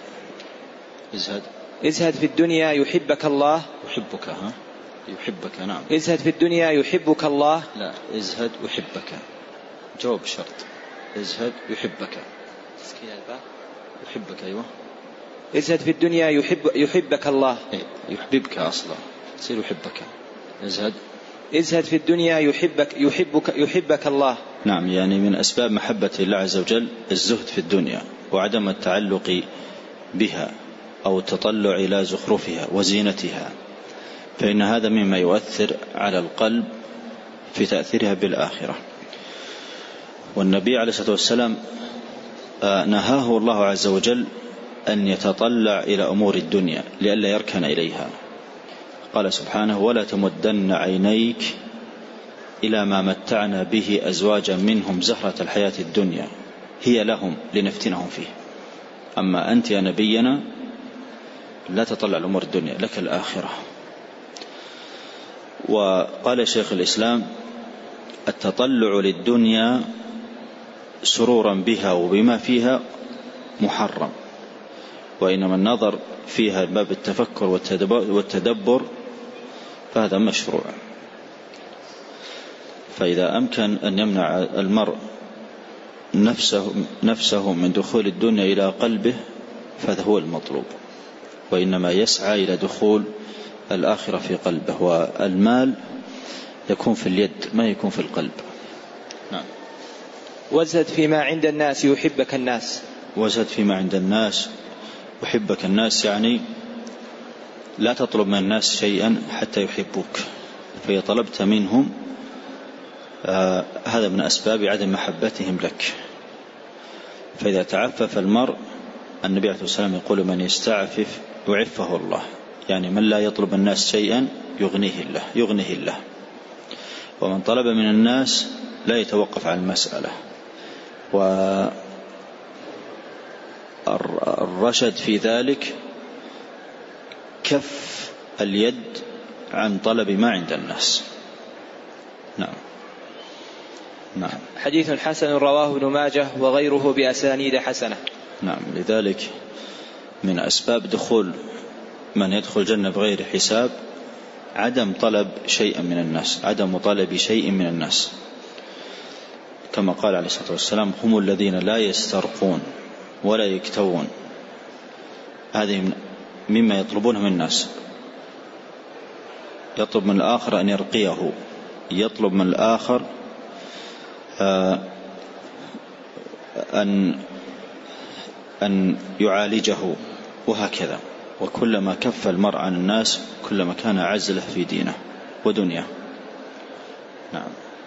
ازهد في الدنيا يحبك الله يحبك. نعم. ازهد في الدنيا يحبك الله. لا ازهد يحبك جواب شرط. ازهد يحبك. أيوة ازهد في الدنيا يحبك الله. يحببك أصلا، تصير يحبك. ازهد في الدنيا يحبك الله. نعم، يعني من أسباب محبة الله عز وجل الزهد في الدنيا وعدم التعلق بها أو التطلع إلى زخرفها وزينتها، فإن هذا مما يؤثر على القلب في تأثيرها بالآخرة. والنبي عليه الصلاة والسلام نهاه الله عز وجل أن يتطلع إلى أمور الدنيا لئلا يركن إليها. قال سبحانه: ولا تمدن عينيك إلى ما متعنا به أزواجا منهم زهرة الحياة الدنيا هي لهم لنفتنهم فيه. أما أنت يا نبينا لا تطلع الأمور الدنيا، لك الآخرة. وقال شيخ الإسلام: التطلع للدنيا سرورا بها وبما فيها محرم، وإنما النظر فيها باب التفكر والتدبر فهذا مشروع. فإذا أمكن أن يمنع المرء نفسه من دخول الدنيا إلى قلبه فهذا هو المطلوب، وإنما يسعى إلى دخول الآخرة في قلبه. والمال يكون في اليد ما يكون في القلب. نعم. وازهد فيما عند الناس يحبك الناس. وازهد فيما عند الناس يحبك الناس، يعني لا تطلب من الناس شيئا حتى يحبوك، فإذا طلبت منهم هذا من أسباب عدم محبتهم لك. فإذا تعفف المرء، النبي عليه الصلاة والسلام يقول: من يستعفف يعفه الله، يعني من لا يطلب الناس شيئا يغنيه الله. ومن طلب من الناس لا يتوقف عن المسألة. والرشد في ذلك كف اليد عن طلب ما عند الناس. نعم. نعم. حديث حسن رواه ابن ماجه وغيره بأسانيد حسنة. نعم. لذلك من أسباب دخول من يدخل الجنة بغير حساب عدم طلب شيء من الناس، عدم طلب شيء من الناس، كما قال عليه الصلاة والسلام: هم الذين لا يسترقون ولا يكتوون. هذه مما يطلبونه من الناس. يطلب من الآخر أن يرقيه، يطلب من الآخر أن يعالجه، وهكذا. وكلما كف المرء عن الناس كلما كان أعز له في دينه ودنياه. نعم.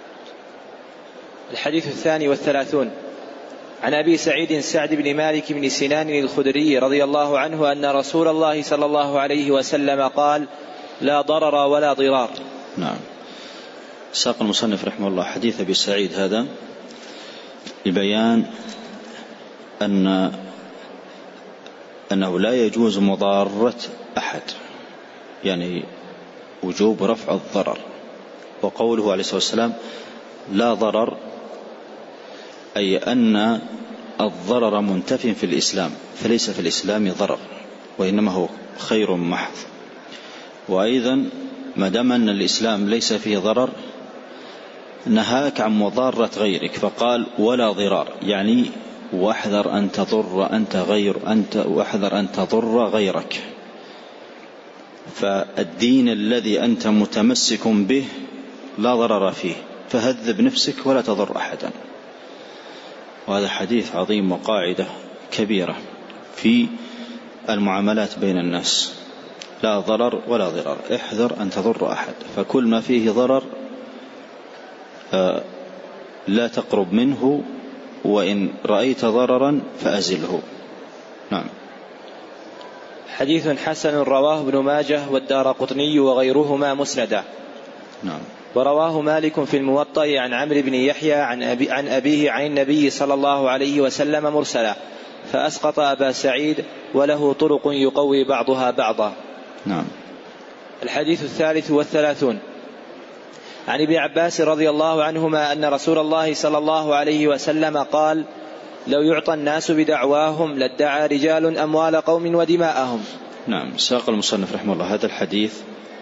الحديث 32 عن أبي سعيد سعد بن مالك بن سنان الخدري رضي الله عنه أن رسول الله صلى الله عليه وسلم قال: لا ضرر ولا ضرار. نعم. ساق المصنف رحمه الله حديث أبي سعيد هذا لبيان أنه لا يجوز مضارة أحد، يعني وجوب رفع الضرر. وقوله عليه الصلاة والسلام لا ضرر أي أن الضرر منتف في الإسلام، فليس في الإسلام ضرر وإنما هو خير محض. وأيضا ما دام أن الإسلام ليس فيه ضرر نهاك عن مضارة غيرك، فقال ولا ضرار، يعني واحذر أن تضر واحذر أن تضر غيرك. فالدين الذي أنت متمسك به لا ضرر فيه، فهذب نفسك ولا تضر أحدا. وهذا حديث عظيم وقاعدة كبيرة في المعاملات بين الناس: لا ضرر ولا ضرار، احذر أن تضر أحد، فكل ما فيه ضرر لا تقرب منه، وإن رأيت ضررا فأزله. نعم. حديث حسن رواه ابن ماجه والدارقطني وغيرهما مسندا. نعم. ورواه مالك في الموطأ عن عمرو بن يحيى عن أبيه عن النبي صلى الله عليه وسلم مرسلا، فأسقط أبا سعيد، وله طرق يقوي بعضها بعضا. نعم. الحديث 33 عن ابن عباس رضي الله عنهما أن رسول الله صلى الله عليه وسلم قال: لو يعطى الناس بدعواهم لادعى رجال أموال قوم ودماءهم. نعم. ساق المصنف رحمه الله هذا الحديث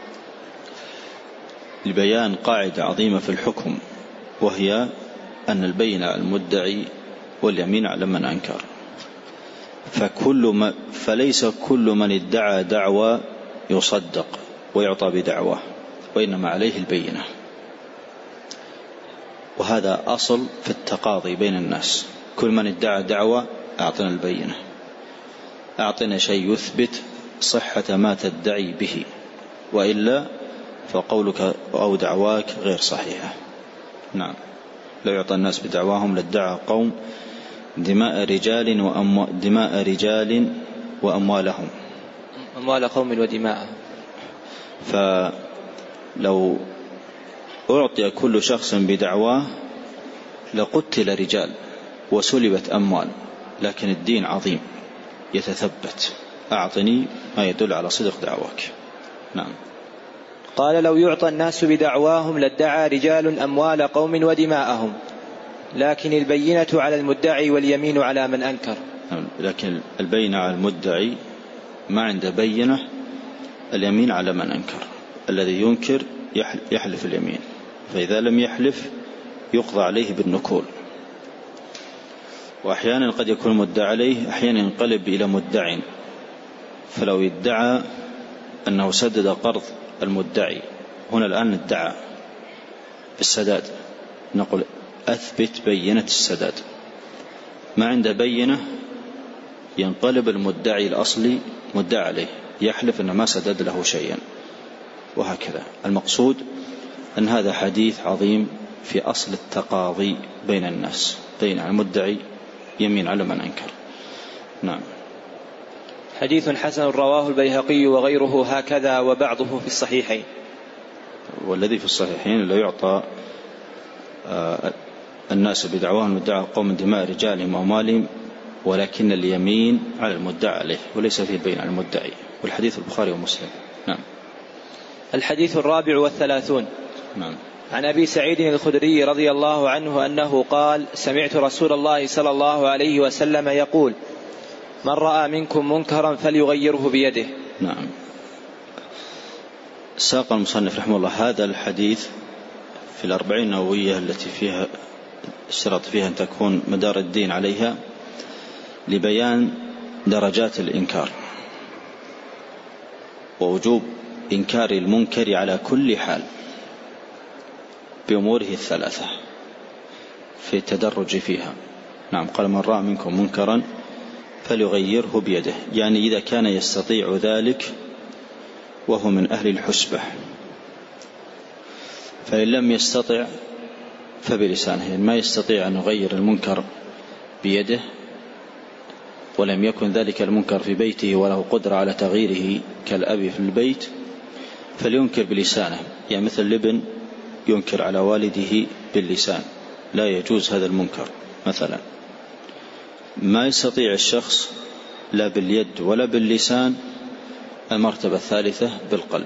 لبيان قاعدة عظيمة في الحكم، وهي أن البين على المدعي واليمين على من أنكر. فليس كل من ادعى دعوى يصدق ويعطى بدعواه، وإنما عليه البينة. وهذا أصل في التقاضي بين الناس، كل من ادعى دعوى أعطنا البينة، أعطنا شيء يثبت صحة ما تدعي به، وإلا فقولك أو دعواك غير صحيحة. نعم. لو يعطى الناس بدعواهم لادعى قوم دماء رجال وأموالهم، أموال قوم ودماءهم. فلو أعطي كل شخص بدعواه لقتل رجال وسلبت أموال، لكن الدين عظيم يتثبت، أعطني ما يدل على صدق دعواك. نعم. قال: لو يعطى الناس بدعواهم لادعى رجال أموال قوم ودماءهم، لكن البينة على المدعي واليمين على من أنكر. لكن البينة على المدعي ما عنده بينة، اليمين على من أنكر. الذي ينكر يحلف اليمين، فإذا لم يحلف يقضى عليه بالنكول. وأحيانا قد يكون مدعى عليه أحيانا ينقلب إلى مدع، فلو ادعى أنه سدد قرض المدعي، هنا الآن ادعى بالسداد، نقول أثبت بينة السداد. ما عنده بينة ينقلب المدعي الأصلي مدعى عليه، يحلف أنه ما سدد له شيئا، وهكذا. المقصود أن هذا حديث عظيم في أصل التقاضي بين الناس، بين المدعي يمين على من أنكر. نعم. حديث حسن رواه البيهقي وغيره هكذا، وبعضه في الصحيحين. والذي في الصحيحين لا يعطى الناس بدعواهم مدعى قوم دماء رجالهم وأموالهم، ولكن اليمين على المدعى عليه، وليس فيه البين على المدعي. والحديث البخاري ومسلم. نعم. الحديث 34. نعم. عن أبي سعيد الخدري رضي الله عنه أنه قال: سمعت رسول الله صلى الله عليه وسلم يقول: من رأى منكم منكرا فليغيره بيده. نعم. ساق المصنف رحمه الله هذا الحديث في 40 النووية التي فيها اشترط فيها أن تكون مدار الدين عليها، لبيان درجات الإنكار ووجوب إنكار المنكر على كل حال بأموره الثلاثة في التدرج فيها. نعم. قال: من رأى منكم منكرا فليغيره بيده، يعني إذا كان يستطيع ذلك وهو من أهل الحسبة، فإن لم يستطع فبلسانه. ما يستطيع أن يغير المنكر بيده ولم يكن ذلك المنكر في بيته وله قدرة على تغييره كالأب في البيت، فلينكر بلسانه. يعني مثل الابن ينكر على والده باللسان، لا يجوز هذا المنكر مثلا. ما يستطيع الشخص لا باليد ولا باللسان، المرتبة الثالثة بالقلب.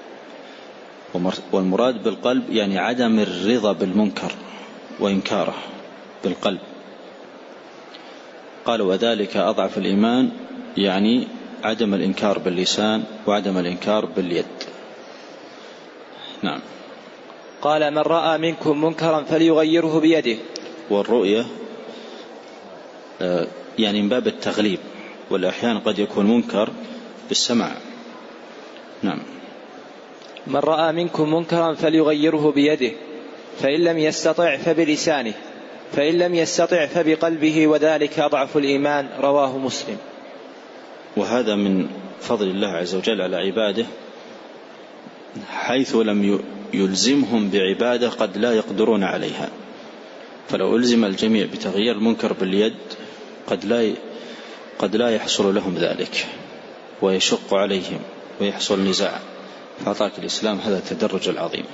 والمراد بالقلب يعني عدم الرضا بالمنكر وإنكاره بالقلب. قال: وذلك أضعف الإيمان، يعني عدم الإنكار باللسان وعدم الإنكار باليد. نعم. قال: من رأى منكم منكرا فليغيره بيده. والرؤية يعني من باب التغليب، والأحيان قد يكون منكر بالسماع. نعم. من رأى منكم منكرا فليغيره بيده، فإن لم يستطع فبلسانه، فإن لم يستطع فبقلبه، وذلك أضعف الإيمان. رواه مسلم. وهذا من فضل الله عز وجل على عباده، حيث لم يلزمهم بعبادة قد لا يقدرون عليها. فلو ألزم الجميع بتغيير المنكر باليد قد لا يحصل لهم ذلك ويشق عليهم ويحصل نزاع. فأعطاك الإسلام هذا التدرج العظيم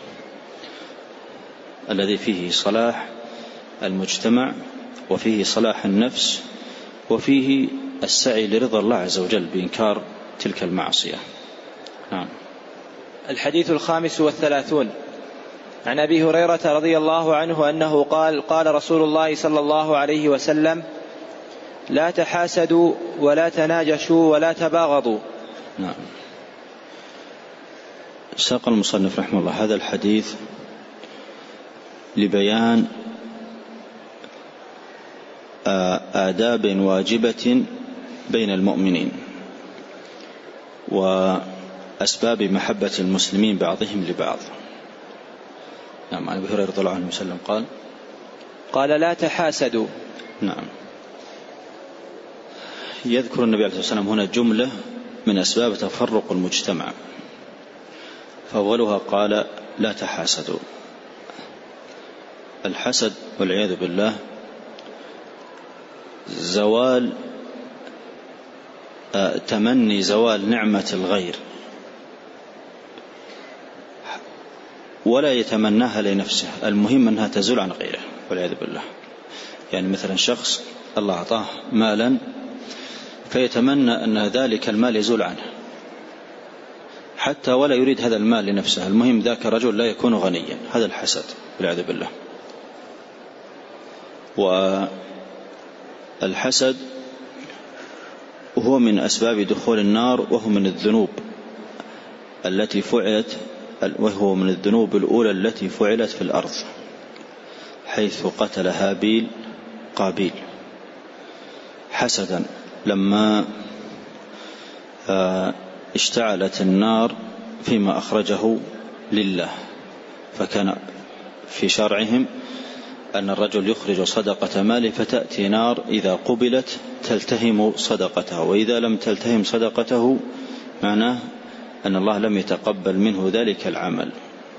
الذي فيه صلاح المجتمع وفيه صلاح النفس وفيه السعي لرضا الله عز وجل بإنكار تلك المعصية. نعم. الحديث 35. عن أبي هريرة رضي الله عنه أنه قال: قال رسول الله صلى الله عليه وسلم: لا تحاسدوا ولا تناجشوا ولا تباغضوا. نعم. ساق المصنف رحمه الله هذا الحديث لبيان آداب واجبة بين المؤمنين وأسباب محبة المسلمين بعضهم لبعض. نعم. عن أبي هريرة رضي الله عنه وسلم قال لا تحاسدوا. نعم. يذكر النبي عليه الصلاة والسلام هنا جملة من أسباب تفرق المجتمع، فأولها قال لا تحاسدوا. الحسد والعياذ بالله زوال تمني زوال نعمة الغير ولا يتمناها لنفسه، المهم أنها تزول عن غيره والعياذ بالله. يعني مثلا شخص الله أعطاه مالا فيتمنى أن ذلك المال يزول عنه حتى ولا يريد هذا المال لنفسه، المهم ذاك رجل لا يكون غنيا، هذا الحسد والعياذ بالله. والحسد هو من أسباب دخول النار، وهو من الذنوب التي فعلت، وهو من الذنوب الأولى التي فعلت في الأرض، حيث قتل هابيل قابيل حسدا لما اشتعلت النار فيما أخرجه لله. فكان في شرعهم أن الرجل يخرج صدقة ماله فتأتي نار إذا قبلت تلتهم صدقته، وإذا لم تلتهم صدقته معناه أن الله لم يتقبل منه ذلك العمل.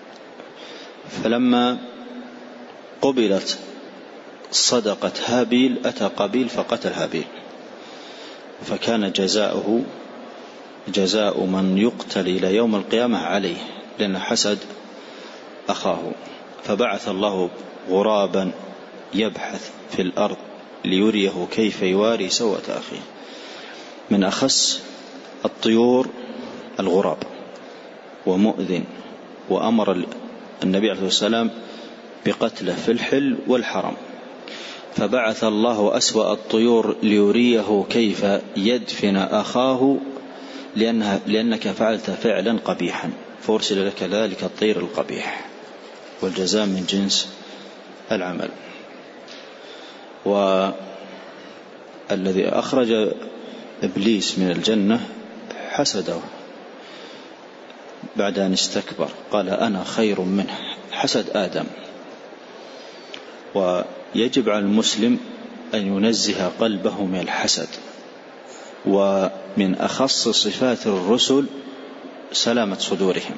فلما قبلت صدقة هابيل أتى قابيل فقتل هابيل، فكان جزاؤه جزاء من يقتل إلى يوم القيامة عليه، لأن حسد أخاه. فبعث الله غرابا يبحث في الأرض ليريه كيف يواري سوءة أخيه. من أخس الطيور الغراب ومؤذن، وأمر النبي عليه الصلاة والسلام بقتله في الحل والحرم. فبعث الله أسوأ الطيور ليريه كيف يدفن أخاه لأنك فعلت فعلا قبيحا، فأرسل لك ذلك الطير القبيح، والجزاء من جنس العمل. والذي أخرج إبليس من الجنة حسده بعد أن استكبر، قال أنا خير منه، حسد آدم. ويجب على المسلم أن ينزه قلبه من الحسد. ومن أخص صفات الرسل سلامة صدورهم.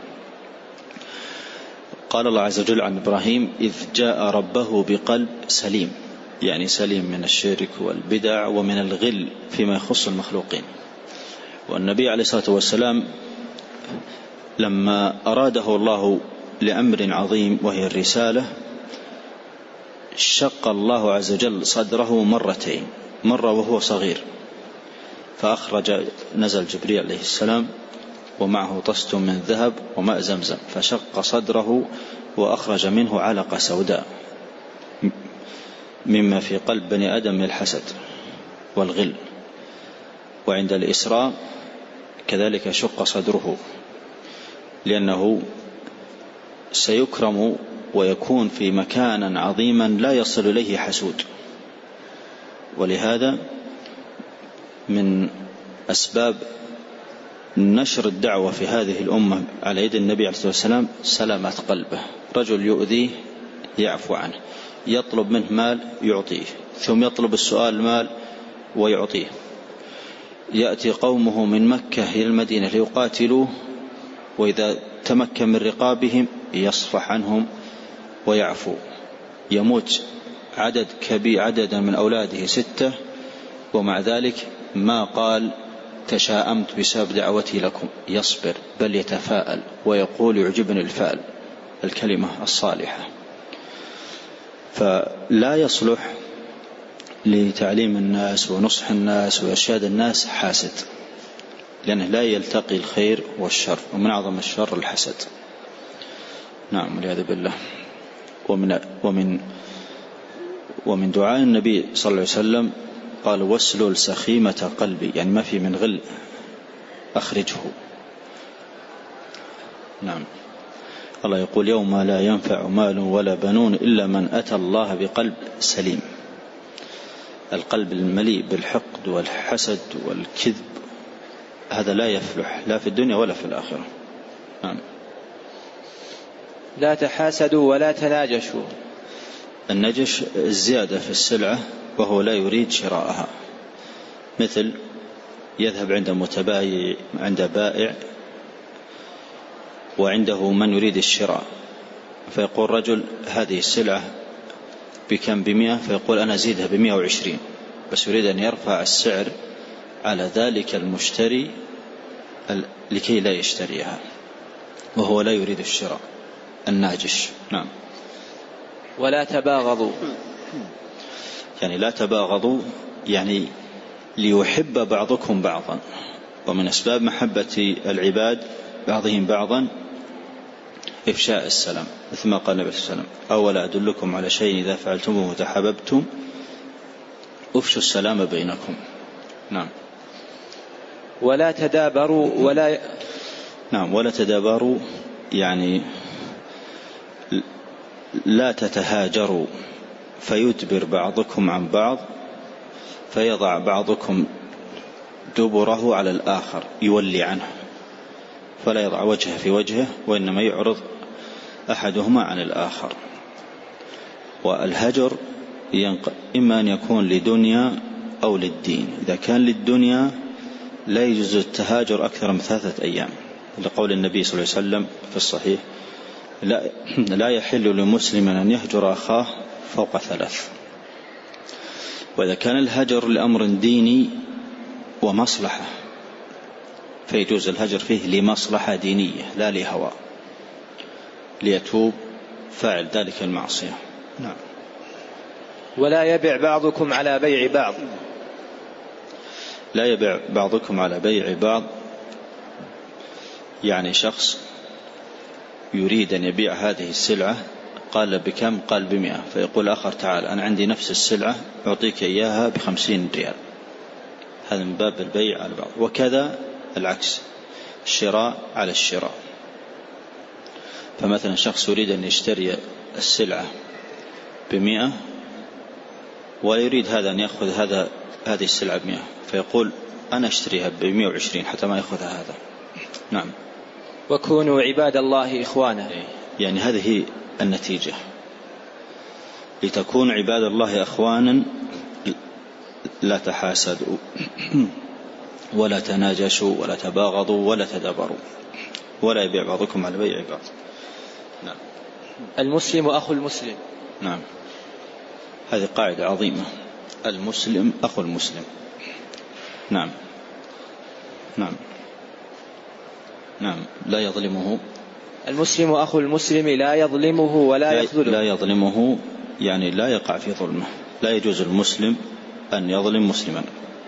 قال الله عز وجل عن إبراهيم إذ جاء ربه بقلب سليم، يعني سليم من الشرك والبدع ومن الغل فيما يخص المخلوقين. والنبي عليه الصلاة والسلام لما أراده الله لأمر عظيم وهي الرسالة شق الله عز وجل صدره مرتين، مرة وهو صغير فأخرج، نزل جبريل عليه السلام ومعه طست من ذهب وماء زمزم فشق صدره وأخرج منه علقة سوداء مما في قلب بني آدم من الحسد والغل. وعند الإسراء كذلك شق صدره، لأنه سيكرم ويكون في مكان عظيما لا يصل إليه حسود. ولهذا من أسباب نشر الدعوة في هذه الأمة على يد النبي عليه الصلاة والسلام سلامة قلبه. رجل يؤذيه يعفو عنه، يطلب منه مال يعطيه، ثم يطلب السؤال مال ويعطيه. يأتي قومه من مكة إلى المدينة ليقاتلوه، وإذا تمكن من رقابهم يصفح عنهم ويعفو. يموت عددا من أولاده 6، ومع ذلك ما قال تشاءمت بسبب دعوتي لكم، يصبر بل يتفاءل ويقول يعجبني الفعل، الكلمة الصالحة. فلا يصلح لتعليم الناس ونصح الناس وإرشاد الناس حاسد، لأنه لا يلتقي الخير والشر، ومن أعظم الشر الحسد. نعم والعياذ بالله. ومن دعاء النبي صلى الله عليه وسلم قال واسلل سخيمة قلبي، يعني ما في من غل أخرجه. نعم. الله يقول يوم لا ينفع مال ولا بنون إلا من أتى الله بقلب سليم. القلب المليء بالحقد والحسد والكذب هذا لا يفلح لا في الدنيا ولا في الآخرة. نعم. لا تحاسدوا ولا تناجشوا. النجش الزيادة في السلعة وهو لا يريد شراءها، مثل يذهب عند متبايع عند بائع وعنده من يريد الشراء، فيقول رجل هذه السلعة بكم؟ ب100، فيقول أنا أزيدها ب120، بس يريد أن يرفع السعر على ذلك المشتري لكي لا يشتريها، وهو لا يريد الشراء، الناجش. نعم. ولا تباغضوا، يعني لا تباغضوا يعني ليحب بعضكم بعضا، ومن أسباب محبة العباد بعضهم بعضا إفشاء السلام، مثل ما قال النبي صلى الله عليه وسلم: أولا أدلكم على شيء إذا فعلتموه تحاببتم أفشوا السلام بينكم. نعم. ولا تدابروا نعم. ولا تدابروا يعني لا تتهاجروا فيدبر بعضكم عن بعض، فيضع بعضكم دبره على الآخر يولي عنه، فلا يضع وجهه في وجهه، وإنما يعرض أحدهما عن الآخر. والهجر إما أن يكون لدنيا أو للدين. إذا كان للدنيا لا يجوز التهاجر أكثر من 3 أيام، لقول النبي صلى الله عليه وسلم في الصحيح: لا يحل لمسلم أن يهجر أخاه فوق 3. وإذا كان الهجر لأمر ديني ومصلحة فيجوز الهجر فيه لمصلحة دينية لا لهوى، ليتوب فاعل ذلك المعصية. نعم. ولا يبيع بعضكم على بيع بعض. لا يبيع بعضكم على بيع بعض، يعني شخص يريد أن يبيع هذه السلعة، قال بكم؟ قال ب100، فيقول آخر: تعال أنا عندي نفس السلعة أعطيك إياها ب50 ريال. هذا من باب البيع على بعض. وكذا العكس، الشراء على الشراء. فمثلا شخص يريد أن يشتري السلعة ب100 ويريد هذا أن يأخذ هذه السلعة ب100، فيقول أنا أشتريها ب120 حتى ما يأخذها هذا. نعم. وكونوا عباد الله إخوانا. يعني هذه النتيجة، لتكون عباد الله إخوانا، لا تحاسدوا ولا تناجشوا ولا تباغضوا ولا تدابروا، ولا يبيع بعضكم على بيع بعض. نعم. المسلم أخو المسلم. نعم. هذه قاعدة عظيمة، المسلم أخو المسلم. نعم. نعم. نعم. لا يظلمه. المسلم أخو المسلم لا يظلمه ولا يخذله. لا يظلمه يعني لا يقع في ظلمه. لا يجوز المسلم أن يظلم مسلما،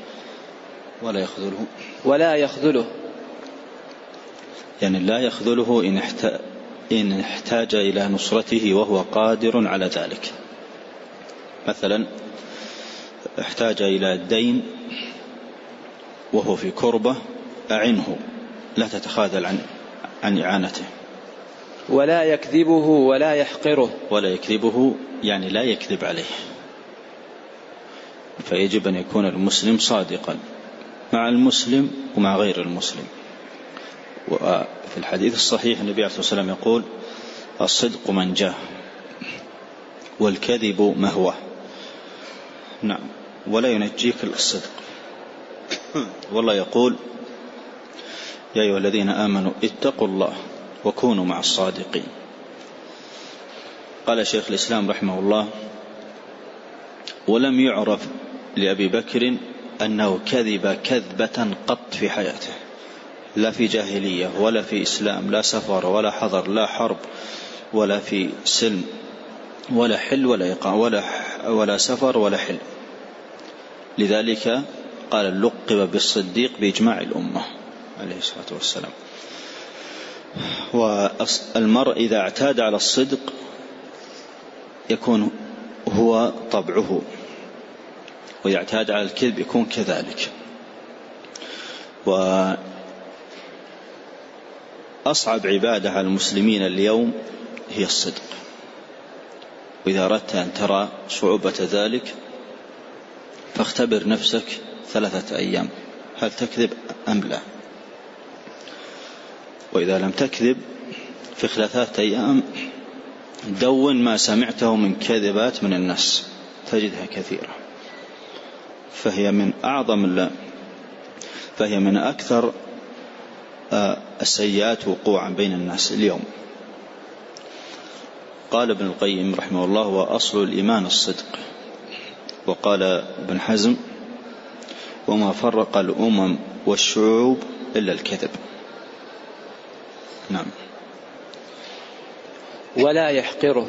ولا يخذله يعني لا يخذله إن احتاج إلى نصرته وهو قادر على ذلك. مثلا احتاج إلى الدين وهو في كربة، أعنه، لا تتخاذل عن إعانته. ولا يكذبه ولا يحقره. ولا يكذبه يعني لا يكذب عليه، فيجب أن يكون المسلم صادقا مع المسلم ومع غير المسلم. وفي الحديث الصحيح النبي عليه الصلاة والسلام يقول: الصدق منجاه والكذب مهوى. نعم. ولا ينجيك الصدق. والله يقول: يا أيها الذين آمنوا اتقوا الله وكونوا مع الصادقين. قال شيخ الإسلام رحمه الله: ولم يعرف لأبي بكر أنه كذب كذبة قط في حياته، لا في جاهلية ولا في إسلام، لا سفر ولا حضر، لا حرب ولا في سلم ولا حل ولا إقامة ولا سفر ولا حل. لذلك قال: لقب بالصديق بإجماع الأمة عليه الصلاة والسلام. والمرء إذا اعتاد على الصدق يكون هو طبعه، وإذا اعتاد على الكذب يكون كذلك. وأصعب عبادة على المسلمين اليوم هي الصدق. وإذا أردت أن ترى صعوبة ذلك فاختبر نفسك 3 أيام هل تكذب أم لا. وإذا لم تكذب في 3 أيام دون ما سمعته من كذبات من الناس تجدها كثيرة، فهي من أكثر السيئات وقوعا بين الناس اليوم. قال ابن القيم رحمه الله: وأصل الإيمان الصدق. وقال ابن حزم: وما فرق الأمم والشعوب إلا الكذب. نعم. ولا يحقره.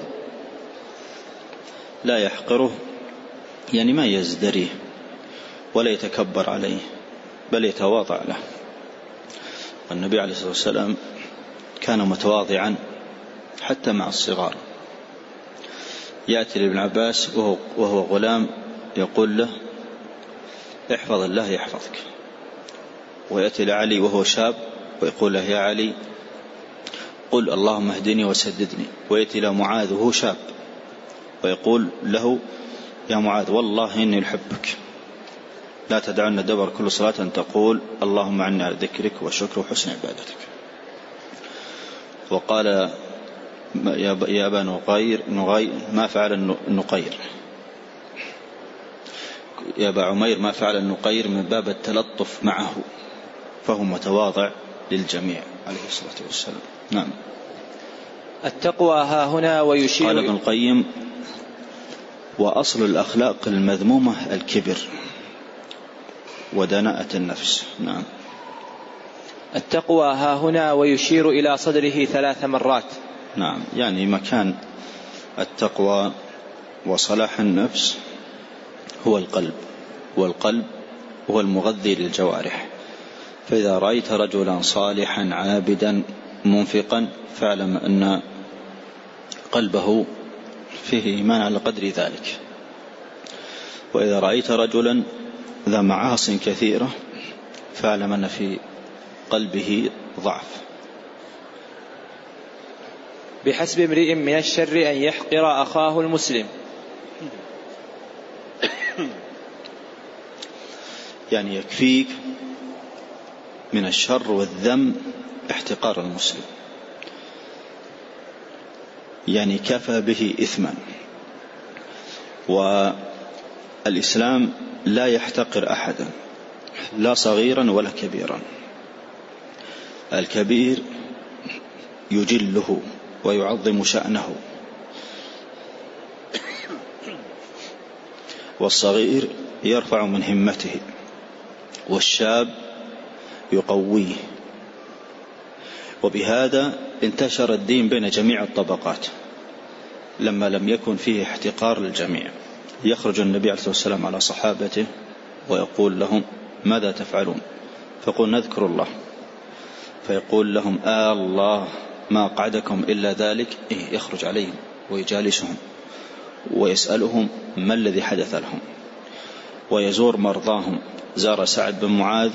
لا يحقره يعني ما يزدريه ولا يتكبر عليه بل يتواضع له. والنبي عليه الصلاة والسلام كان متواضعا حتى مع الصغار. يأتي لابن عباس وهو غلام يقول له: احفظ الله يحفظك. ويأتي لعلي وهو شاب ويقول له: يا علي قل اللهم اهدني وسددني. ويأتي إلى معاذ وهو شاب ويقول له: يا معاذ والله إني أحبك، لا تدعنا دبر كل صلاة أن تقول اللهم أعني على ذكرك وشكرك وحسن عبادتك. وقال: يا أبا نغير ما فعل النقير، يا أبا عمير ما فعل النقير، من باب التلطف معه، فهو متواضع للجميع عليه الصلاة والسلام. نعم. التقوى ها هنا ويشير. قال ابن القيم: وأصل الأخلاق المذمومة الكبر ودناءة النفس. نعم. التقوى ها هنا ويشير إلى صدره 3 مرات. نعم، يعني مكان التقوى وصلاح النفس هو القلب، والقلب هو المغذي للجوارح. فإذا رأيت رجلا صالحا عابدا منفقا فاعلم أن قلبه فيه إيمان على قدر ذلك. وإذا رأيت رجلا ذا معاصٍ كثيرة فاعلم أن في قلبه ضعف. بحسب امرئ من الشر أن يحقر أخاه المسلم. يعني يكفيك من الشر والذم احتقار المسلم، يعني كفى به إثما. والإسلام لا يحتقر أحدا، لا صغيرا ولا كبيرا. الكبير يجله ويعظم شأنه، والصغير يرفع من همته، والشاب يقويه. وبهذا انتشر الدين بين جميع الطبقات لما لم يكن فيه احتقار للجميع. يخرج النبي عليه الصلاة والسلام على صحابته ويقول لهم: ماذا تفعلون؟ فقل: نذكر الله. فيقول لهم: الله ما قعدكم إلا ذلك. يخرج عليهم ويجالسهم ويسألهم ما الذي حدث لهم، ويزور مرضاهم. زار سعد بن معاذ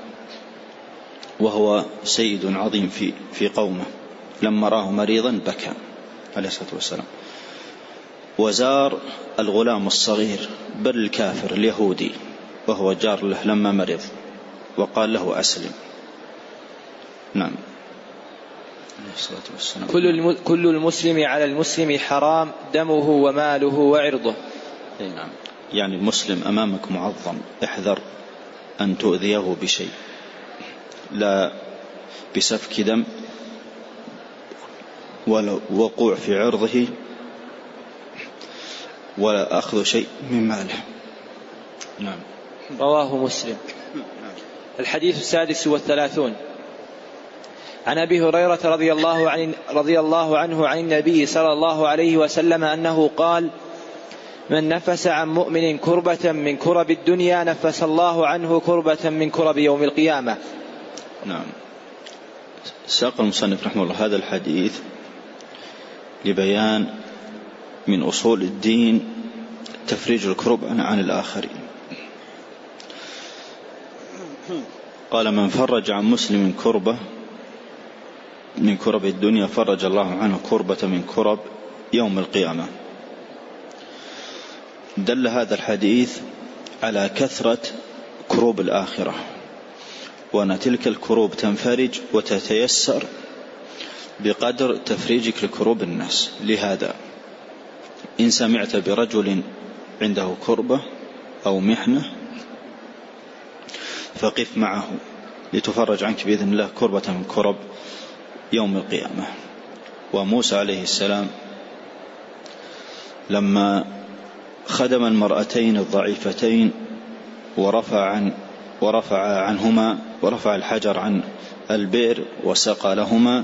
وهو سيد عظيم في قومه، لما راه مريضا بكى عليه الصلاة والسلام. وزار الغلام الصغير بل الكافر اليهودي وهو جار له لما مرض وقال له: أسلم. نعم. كل المسلم على المسلم حرام دمه وماله وعرضه. نعم، يعني المسلم أمامك معظم، احذر أن تؤذيه بشيء، لا بسفك دم ولا وقوع في عرضه ولا أخذ شيء من ماله. نعم. رواه مسلم. الحديث 36 عن أبي هريرة رضي الله عنه عن النبي صلى الله عليه وسلم أنه قال: من نفس عن مؤمن كربة من كرب الدنيا نفس الله عنه كربة من كرب يوم القيامة. نعم. ساق المصنف رحمه الله هذا الحديث لبيان من أصول الدين تفريج الكرب عن الآخرين. قال: من فرج عن مسلم كربة من كرب الدنيا فرج الله عنه كربة من كرب يوم القيامة. دل هذا الحديث على كثرة كروب الآخرة، وأن تلك الكروب تنفرج وتتيسر بقدر تفريجك لكروب الناس. لهذا إن سمعت برجل عنده كربة أو محنة فقف معه لتفرج عنك بإذن الله كربة من كرب يوم القيامة. وموسى عليه السلام لما خدم المرأتين الضعيفتين ورفع الحجر عن البئر وسقى لهما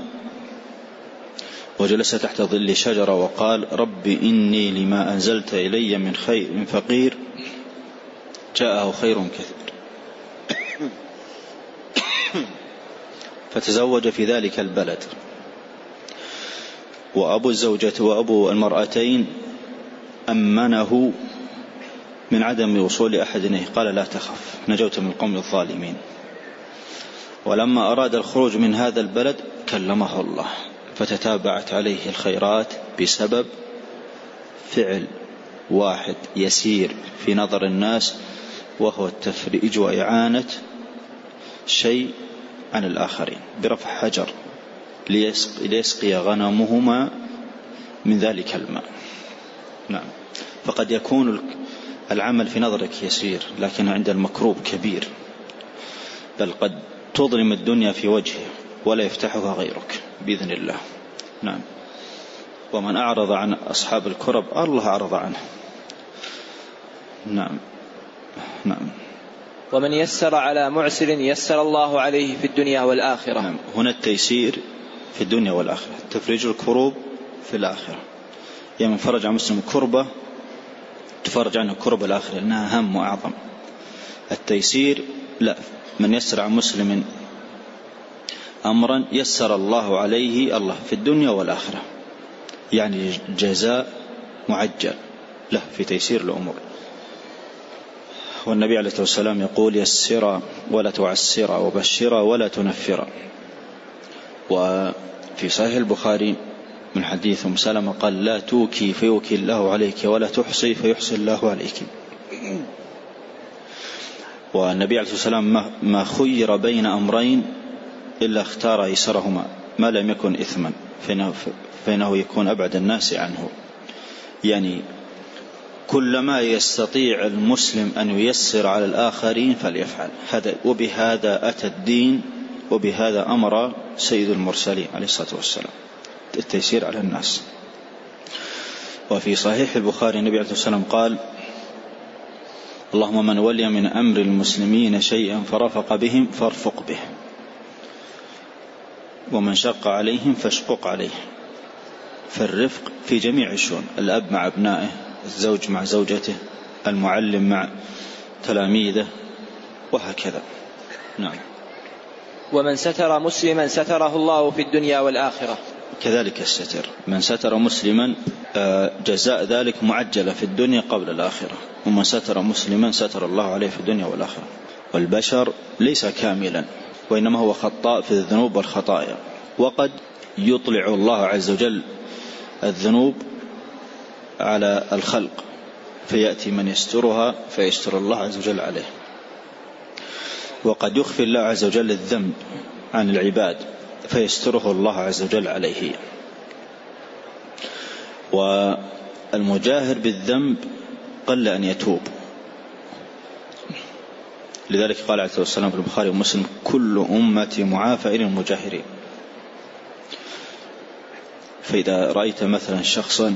وجلس تحت ظل شجرة وقال رب إني لما أنزلت إلي من خير من فقير جاءه خير كثير، فتزوج في ذلك البلد. وأبو الزوجة وأبو المرأتين أمنه من عدم وصول أحد إليه، قال لا تخف نجوت من القوم الظالمين. ولما أراد الخروج من هذا البلد كلمه الله، فتتابعت عليه الخيرات بسبب فعل واحد يسير في نظر الناس، وهو التفريج وإعانة شيء عن الآخرين برفع حجر ليسقي غنمهما من ذلك الماء. نعم. فقد يكون العمل في نظرك يسير، لكن عند المكروب كبير، بل قد تظلم الدنيا في وجهه ولا يفتحها غيرك بإذن الله. نعم. ومن أعرض عن أصحاب الكرب الله أعرض عنه. نعم. نعم. ومن يسر على معسر يسر الله عليه في الدنيا والآخرة. نعم. هنا التيسير في الدنيا والآخرة، تفريج الكروب في الآخرة. يعني من فرج عن مسلم كربة تفرج عنه كرب الآخرة لأنها هم وأعظم. التيسير لا، من يسر عن مسلم أمرا يسر الله عليه الله في الدنيا والآخرة، يعني جزاء معجل له في تيسير الأمور. والنبي عليه الصلاة والسلام يقول يسر ولا تعسر وبشر ولا تنفر. وفي صحيح البخاري من حديث أم سلمة قال لا توكي فيوكي الله عليك ولا تحصي فيحصي الله عليك. والنبي عليه الصلاة والسلام ما خير بين أمرين إلا اختار أيسرهما ما لم يكن إثما فإنه يكون أبعد الناس عنه. يعني كلما يستطيع المسلم أن ييسر على الآخرين فليفعل هذا. وبهذا أتى الدين، وبهذا أمر سيد المرسلين عليه الصلاة والسلام، التيسير على الناس. وفي صحيح البخاري النبي عليه الصلاة والسلام قال اللهم من ولي من أمر المسلمين شيئا فرفق بهم فارفق به، ومن شق عليهم فاشقق عليه. فالرفق في جميع الشؤون، الأب مع أبنائه، الزوج مع زوجته، المعلم مع تلاميذه، وهكذا. نعم. ومن ستر مسلما ستره الله في الدنيا والآخرة. كذلك الستر، من ستر مسلما جزاء ذلك معجلة في الدنيا قبل الآخرة، ومن ستر مسلما ستر الله عليه في الدنيا والآخرة. والبشر ليس كاملا، وإنما هو خطاء في الذنوب والخطايا، وقد يطلع الله عز وجل الذنوب على الخلق فيأتي من يسترها فيستر الله عز وجل عليه، وقد يخفي الله عز وجل الذنب عن العباد فيستره الله عز وجل عليه. والمجاهر بالذنب قل أن يتوب، لذلك قال عليه الصلاة والسلام في البخاري ومسلم كل أمتي معافى إلى المجاهرين. فإذا رأيت مثلا شخصا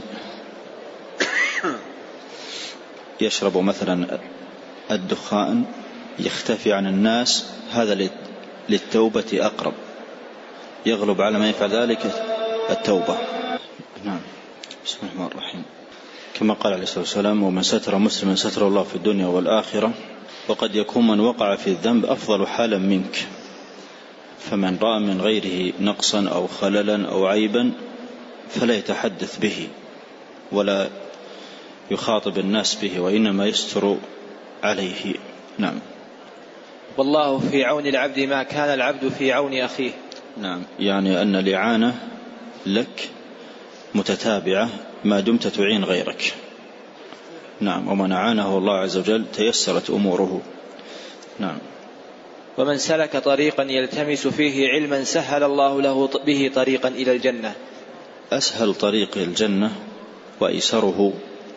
يشرب مثلا الدخان يختفي عن الناس، هذا للتوبة أقرب، يغلب على ما يفعل ذلك التوبة. نعم. بسم الله الرحمن الرحيم. كما قال عليه الصلاة والسلام ومن ستر مسلما ستر الله في الدنيا والآخرة. وقد يكون من وقع في الذنب أفضل حالا منك، فمن رأى من غيره نقصا أو خللا أو عيبا فلا يتحدث به ولا يخاطب الناس به، وإنما يستر عليه. نعم. والله في عون العبد ما كان العبد في عون أخيه. نعم. يعني أن الإعانة لك متتابعة ما دمت تعين غيرك. نعم. ومن أعانه الله عز وجل تيسرت أموره. نعم. ومن سلك طريقا يلتمس فيه علما سهل الله له به طريقا إلى الجنة. أسهل طريق الجنة وأيسره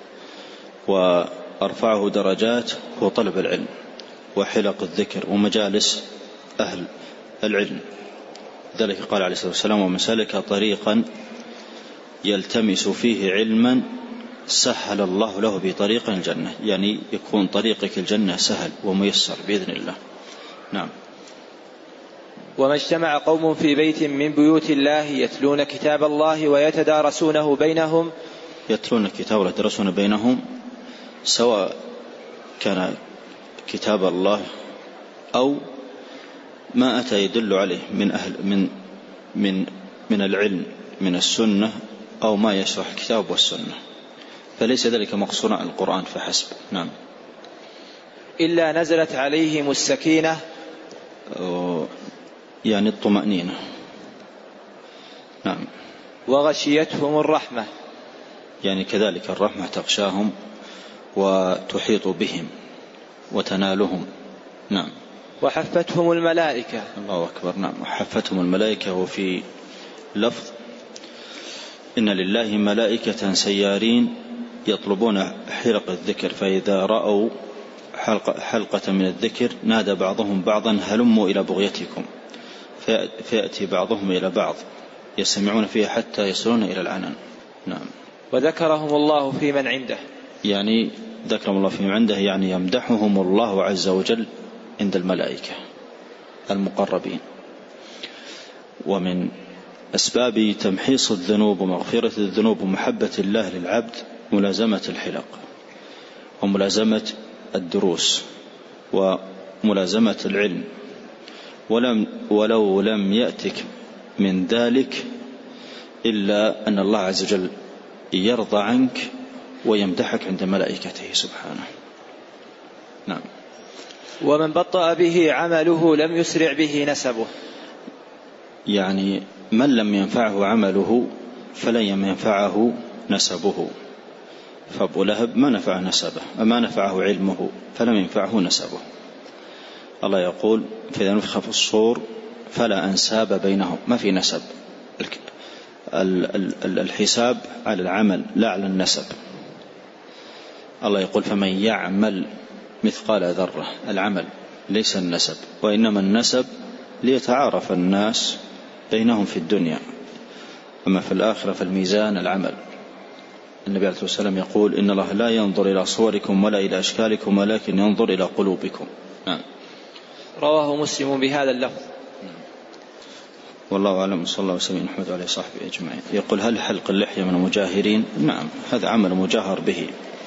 وأرفعه درجات هو طلب العلم وحلق الذكر ومجالس أهل العلم. ذلك قال عليه الصلاة والسلام: ومن سلك طريقا يلتمس فيه علما سهل الله له بطريق الجنة، يعني يكون طريقك الجنة سهل وميسر بإذن الله. نعم. وما اجتمع قوم في بيت من بيوت الله يتلون كتاب الله ويتدارسونه بينهم، يتلون الكتاب ويتدارسونه بينهم، سواء كان كتاب الله أو ما أتى يدل عليه من أهل من العلم من السنة، أو ما يشرح الكتاب والسنة، فليس ذلك مقصورا على القرآن فحسب. نعم. إلا نزلت عليهم السكينة، يعني الطمأنينة. نعم. وغشيتهم الرحمة، يعني كذلك الرحمة تغشاهم وتحيط بهم وتنالهم. نعم. وحفتهم الملائكة. الله أكبر. نعم. وحفتهم الملائكة. وفي لفظ: إن لله ملائكة سيارين يطلبون حلق الذكر، فإذا رأوا حلقة من الذكر نادى بعضهم بعضا: هلموا إلى بغيتكم، فيأتي بعضهم إلى بعض يستمعون فيها حتى يصلون إلى العنان. نعم. وذكرهم الله في من عنده، يعني ذكرهم الله في من عنده، يعني يمدحهم الله عز وجل عند الملائكة المقربين. ومن أسباب تمحيص الذنوب ومغفرة الذنوب ومحبة الله للعبد ملازمة الحلق وملازمة الدروس وملازمة العلم، ولو لم يأتك من ذلك إلا أن الله عز وجل يرضى عنك ويمدحك عند ملائكته سبحانه. نعم. ومن بطأ به عمله لم يسرع به نسبه، يعني من لم ينفعه عمله فلن ينفعه نسبه. فأبو لهب ما نفع نسبه، ما نفعه علمه فلم ينفعه نسبه. الله يقول: فإذا نفخ في الصور فلا أنساب بينهم، ما في نسب. الحساب على العمل لا على النسب. الله يقول: فمن يعمل مثقال ذرة، العمل ليس النسب، وإنما النسب ليتعارف الناس بينهم في الدنيا، أما في الآخرة فالميزان العمل. النبي عليه الصلاة والسلام يقول: إن الله لا ينظر إلى صوركم ولا إلى أشكالكم ولكن ينظر إلى قلوبكم. رواه مسلم بهذا اللفظ. والله أعلم. صلى الله وسلم محمد عليه وصحبه أجمعين. يقول: هل حلق اللحية من المجاهرين؟ نعم، هذا عمل مجاهر به،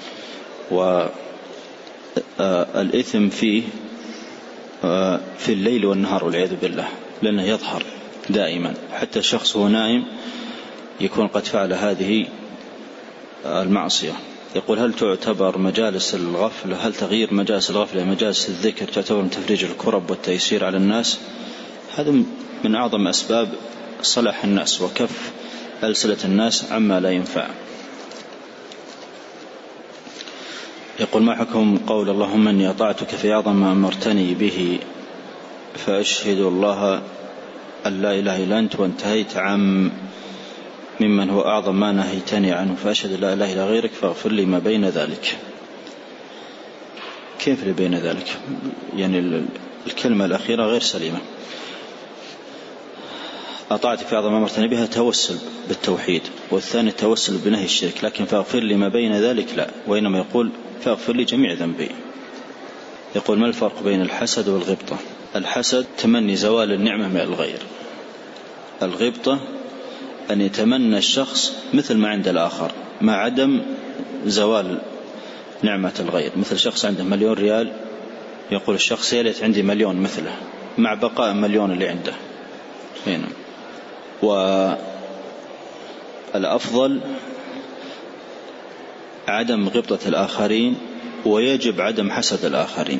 والإثم فيه في الليل والنهار والعياذ بالله، لأنه يظهر دائما، حتى الشخص هو نائم يكون قد فعل هذه المعصية. يقول: هل تعتبر مجالس الغفلة، هل تغيير مجالس الغفلة مجالس الذكر تعتبر من تفريج الكرب والتيسير على الناس؟ هذا من أعظم أسباب صلاح الناس وكف ألسنة الناس عما لا ينفع. يقول: ما حكم قول اللهم إني أطعتك في أعظم ما أمرتني به فأشهد الله أن لا إله إلا أنت، وانتهيت عن ممن هو أعظم ما نهيتني عنه فأشهد لا إله إلا غيرك فاغفر لي ما بين ذلك. كيف اللي بين ذلك؟ يعني الكلمة الأخيرة غير سليمة. أطاعتك في أعظم ما أمرتني بها توسل بالتوحيد، والثاني توسل بنهي الشرك، لكن فاغفر لي ما بين ذلك لا، وإنما يقول فاغفر لي جميع ذنبي. يقول: ما الفرق بين الحسد والغبطة؟ الحسد تمني زوال النعمة من الغير، الغبطة أن يتمنى الشخص مثل ما عند الآخر مع عدم زوال نعمة الغير. مثل شخص عنده 1,000,000 ريال يقول الشخص: يا ليت عندي 1,000,000 مثله، مع بقاء 1,000,000 اللي عنده هنا. والأفضل عدم غبطة الآخرين، ويجب عدم حسد الآخرين.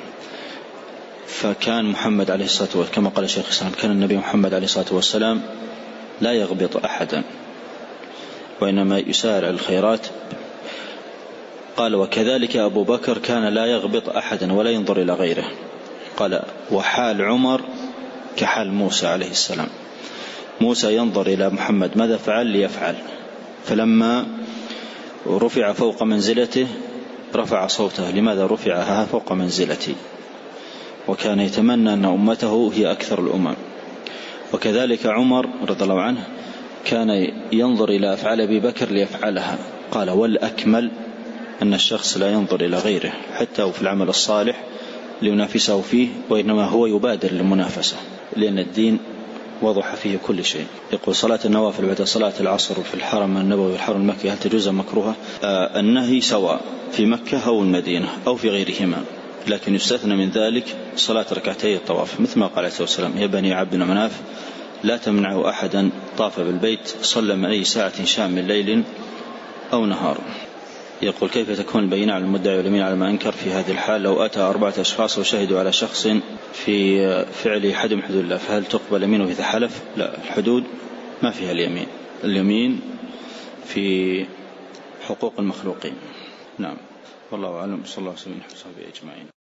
فكان محمد عليه الصلاة والسلام كما قال الشيخ الإسلام، كان النبي محمد عليه الصلاة والسلام لا يغبط أحدا، وإنما يسارع الخيرات قال وكذلك أبو بكر كان لا يغبط أحدا ولا ينظر إلى غيره. قال وحال عمر كحال موسى عليه السلام. موسى ينظر إلى محمد ماذا فعل ليفعل، فلما رفع فوق منزلته رفع صوته لماذا رفعها فوق منزلتي، وكان يتمنى أن أمته هي أكثر الأمم. وكذلك عمر رضي الله عنه كان ينظر إلى أفعال أبي بكر ليفعلها. قال والأكمل أن الشخص لا ينظر إلى غيره حتى في العمل الصالح لينافسه فيه، وإنما هو يبادر للمنافسة، لأن الدين وضح فيه كل شيء. يقول صلاة النوافل بعد صلاة العصر في الحرم النبوي والحرم المكي هل تجوز مكروهة؟ النهي سواء في مكة أو المدينة أو في غيرهما، لكن يستثنى من ذلك صلاة ركعتي الطواف، مثل ما قال عليه الصلاة والسلام يا بني عبد مناف لا تمنعوا أحدا طاف بالبيت صلى من أي ساعة شاء من ليل أو نهار. يقول كيف تكون البينة على المدعي واليمين على ما أنكر في هذه الحال لو أتى 4 أشخاص وشهدوا على شخص في فعل حد من حدود الله، فهل تقبل يمينه إذا حلف؟ لا، الحدود ما فيها اليمين، اليمين في حقوق المخلوقين. نعم والله أعلم. صلى الله عليه وسلم أجمعين.